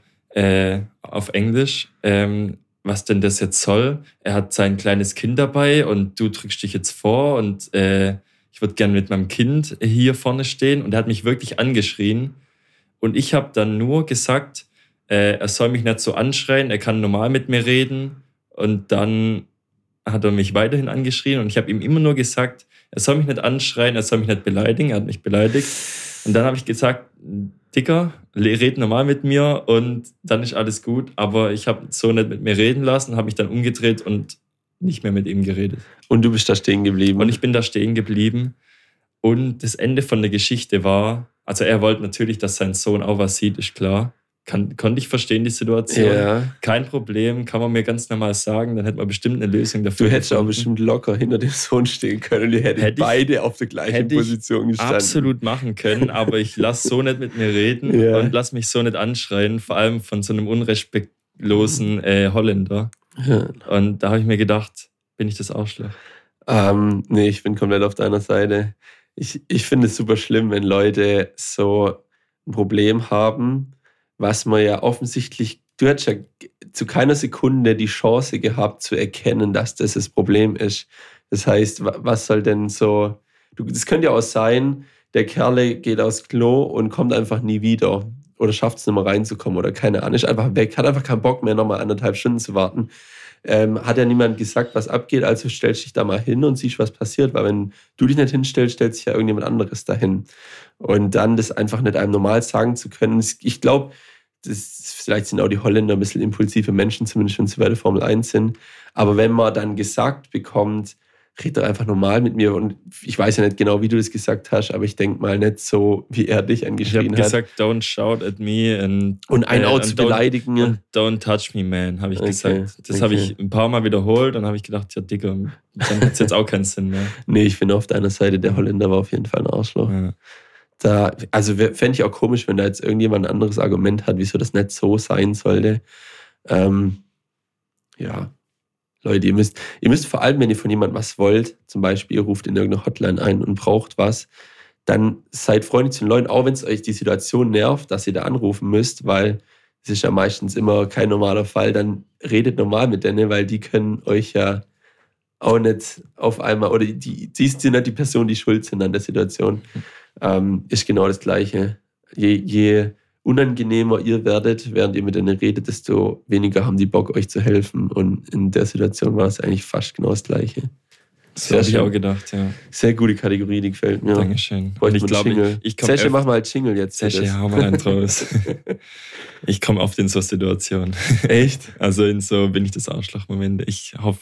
auf Englisch, was denn das jetzt soll. Er hat sein kleines Kind dabei und du drückst dich jetzt vor und ich würde gerne mit meinem Kind hier vorne stehen. Und er hat mich wirklich angeschrien. Und ich habe dann nur gesagt, er soll mich nicht so anschreien, er kann normal mit mir reden. Und dann hat er mich weiterhin angeschrien und ich habe ihm immer nur gesagt, er soll mich nicht anschreien, er soll mich nicht beleidigen. Er hat mich beleidigt. Und dann habe ich gesagt, Dicker, red normal mit mir und dann ist alles gut. Aber ich habe so nicht mit mir reden lassen, habe mich dann umgedreht und nicht mehr mit ihm geredet. Und du bist da stehen geblieben? Und ich bin da stehen geblieben. Und das Ende von der Geschichte war, also er wollte natürlich, dass sein Sohn auch was sieht, ist klar. Konnte ich verstehen, die Situation. Ja. Kein Problem, kann man mir ganz normal sagen, dann hätte man bestimmt eine Lösung dafür. Du hättest auch bestimmt locker hinter dem Sohn stehen können und ihr hättet beide auf der gleichen Position gestanden. Absolut machen können, aber ich lasse so nicht mit mir reden und lasse mich so nicht anschreien, vor allem von so einem unrespektlosen Holländer. Ja. Und da habe ich mir gedacht, bin ich das Arschloch? Nee, ich bin komplett auf deiner Seite. Ich finde es super schlimm, wenn Leute so ein Problem haben, was man ja offensichtlich, du hättest ja zu keiner Sekunde die Chance gehabt zu erkennen, dass das Problem ist. Das heißt, was soll denn so, das könnte ja auch sein, der Kerl geht aufs Klo und kommt einfach nie wieder oder schafft es nicht mehr reinzukommen oder keine Ahnung, ist einfach weg, hat einfach keinen Bock mehr, nochmal 1,5 Stunden zu warten. Hat ja niemand gesagt, was abgeht, also stellst dich da mal hin und siehst, was passiert, weil wenn du dich nicht hinstellst, stellt sich ja irgendjemand anderes dahin. Und dann das einfach nicht einem normal sagen zu können, ich glaube, vielleicht sind auch die Holländer ein bisschen impulsive Menschen, zumindest wenn sie bei der Formel 1 sind, aber wenn man dann gesagt bekommt, red doch einfach normal mit mir, und ich weiß ja nicht genau, wie du das gesagt hast, aber ich denke mal nicht so, wie er dich angeschrien hat. Ich habe gesagt, don't shout at me und einen auch zu beleidigen. Und don't touch me, man, habe ich gesagt. Das habe ich ein paar Mal wiederholt und habe ich gedacht, ja Digga, dann hat es jetzt auch keinen Sinn mehr. Nee, ich bin auf deiner Seite, der Holländer war auf jeden Fall ein Arschloch. Ja. Also fände ich auch komisch, wenn da jetzt irgendjemand ein anderes Argument hat, wieso das nicht so sein sollte. Ja, Leute, ihr müsst vor allem, wenn ihr von jemandem was wollt, zum Beispiel ihr ruft in irgendeine Hotline ein und braucht was, dann seid freundlich zu den Leuten, auch wenn es euch die Situation nervt, dass ihr da anrufen müsst, weil es ist ja meistens immer kein normaler Fall, dann redet normal mit denen, weil die können euch ja auch nicht auf einmal, oder die sind nicht die Person, die schuld sind an der Situation. Ist genau das Gleiche. Je unangenehmer ihr werdet, während ihr mit denen redet, desto weniger haben die Bock, euch zu helfen. Und in der Situation war es eigentlich fast genau das Gleiche. Das habe ich auch gedacht, ja. Sehr gute Kategorie, die gefällt mir. Dankeschön. Ich glaube, Sesche, mach mal Jingle jetzt. Sesche, hau mal einen draus. Ich komme oft in so Situationen. Echt? Also in so bin ich das Arschloch-Moment. Ich hoffe,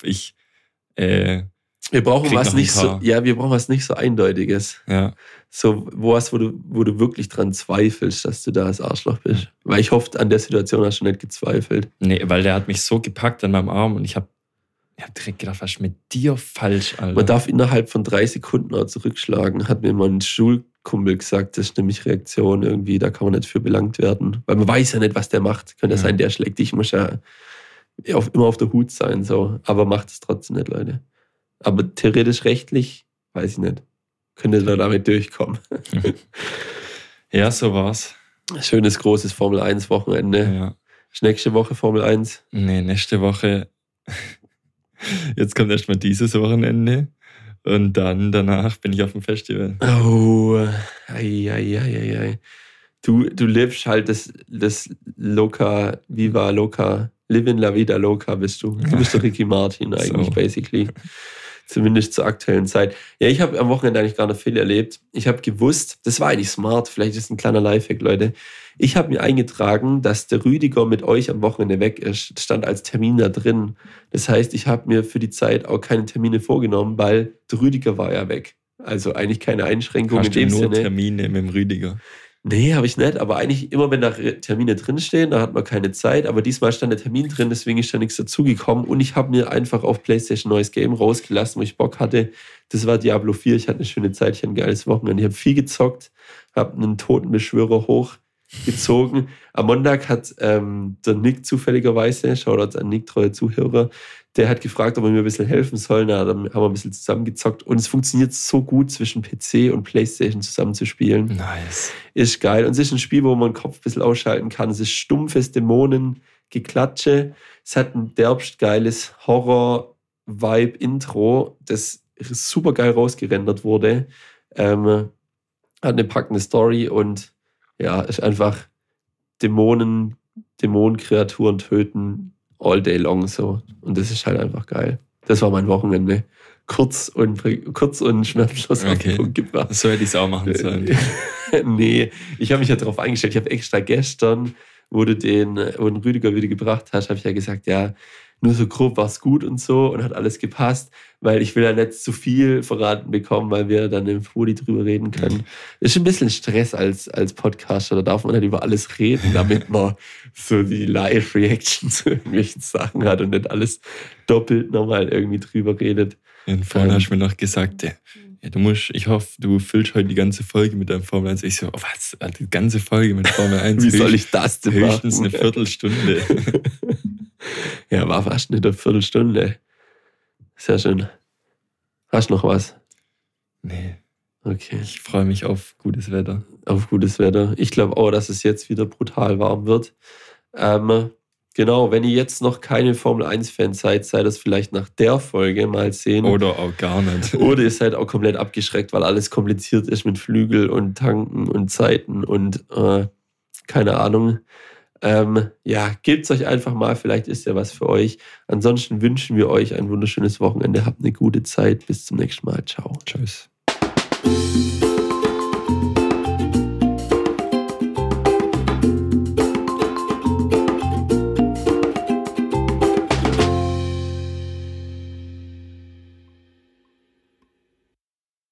wir brauchen was nicht so, wir brauchen was nicht so Eindeutiges. Ja. So wo du wirklich dran zweifelst, dass du da das Arschloch bist. Weil ich hoffe, an der Situation hast du nicht gezweifelt. Nee, weil der hat mich so gepackt an meinem Arm und ich hab direkt gedacht, was ist mit dir falsch, Alter? Man darf innerhalb von 3 Sekunden auch zurückschlagen, hat mir mal ein Schulkumpel gesagt, das ist nämlich Reaktion irgendwie, da kann man nicht für belangt werden. Weil man weiß ja nicht, was der macht. Könnte ja sein, der schlägt dich, muss ja immer auf der Hut sein, so. Aber macht es trotzdem nicht, Leute. Aber theoretisch rechtlich, weiß ich nicht. Könnte da damit durchkommen. Ja, so war's. Schönes, großes Formel-1-Wochenende. Ja. Ist nächste Woche Formel 1? Nee, nächste Woche. Jetzt kommt erstmal dieses Wochenende. Und dann danach bin ich auf dem Festival. Oh, ei. Du lebst halt das Loca, Viva Loca, Living La Vida Loca bist du. Du bist der Ricky Martin eigentlich, so. Basically. Zumindest zur aktuellen Zeit. Ja, ich habe am Wochenende eigentlich gar nicht viel erlebt. Ich habe gewusst, das war eigentlich smart, vielleicht ist es ein kleiner Lifehack, Leute. Ich habe mir eingetragen, dass der Rüdiger mit euch am Wochenende weg ist. Das stand als Termin da drin. Das heißt, ich habe mir für die Zeit auch keine Termine vorgenommen, weil der Rüdiger war ja weg. Also eigentlich keine Einschränkung in dem Sinne. Hast du nur Termine mit dem Rüdiger? Nee, habe ich nicht, aber eigentlich immer, wenn da Termine drinstehen, da hat man keine Zeit, aber diesmal stand der Termin drin, deswegen ist da nichts dazugekommen und ich habe mir einfach auf PlayStation ein neues Game rausgelassen, wo ich Bock hatte. Das war Diablo 4, ich hatte eine schöne Zeit, ich hatte ein geiles Wochenende, ich habe viel gezockt, habe einen Totenbeschwörer hoch gezogen. Am Montag hat der Nick zufälligerweise, Shoutout an Nick, treue Zuhörer, der hat gefragt, ob er mir ein bisschen helfen soll. Dann haben wir ein bisschen zusammengezockt. Und es funktioniert so gut, zwischen PC und Playstation zusammen zu spielen. Nice. Ist geil. Und es ist ein Spiel, wo man den Kopf ein bisschen ausschalten kann. Es ist stumpfes Dämonengeklatsche. Es hat ein derbst geiles Horror-Vibe-Intro, das super geil rausgerendert wurde. Hat eine packende Story und ja, ist einfach Dämonenkreaturen töten all day long so. Und das ist halt einfach geil. Das war mein Wochenende. Kurz und schmerzlos auf den Punkt gebracht. So hätte ich es auch machen sollen. Nee, ich habe mich ja darauf eingestellt. Ich habe extra gestern, wo du den Rüdiger wieder gebracht hast, habe ich ja gesagt, ja, nur so grob war es gut und so und hat alles gepasst, weil ich will ja nicht zu viel verraten bekommen, weil wir dann im Fodi drüber reden können. Ist ein bisschen Stress als Podcaster, da darf man nicht über alles reden, damit man so die Live-Reaction zu irgendwelchen Sachen hat und nicht alles doppelt nochmal irgendwie drüber redet. Und vorhin hast du mir noch gesagt, ja, ich hoffe, du füllst heute die ganze Folge mit deinem Formel 1. Ich so, oh, was? Die ganze Folge mit Formel 1? Wie soll ich das denn machen? Höchstens eine Viertelstunde. Ja, war fast eine Viertelstunde. Sehr schön. Hast du noch was? Nee. Okay. Ich freue mich auf gutes Wetter. Auf gutes Wetter. Ich glaube auch, dass es jetzt wieder brutal warm wird. Genau, wenn ihr jetzt noch keine Formel-1-Fans seid das vielleicht nach der Folge mal sehen. Oder auch gar nicht. Oder ihr seid auch komplett abgeschreckt, weil alles kompliziert ist mit Flügel und Tanken und Zeiten und keine Ahnung. Ja, gebt es euch einfach mal, vielleicht ist ja was für euch. Ansonsten wünschen wir euch ein wunderschönes Wochenende. Habt eine gute Zeit. Bis zum nächsten Mal. Ciao. Tschüss.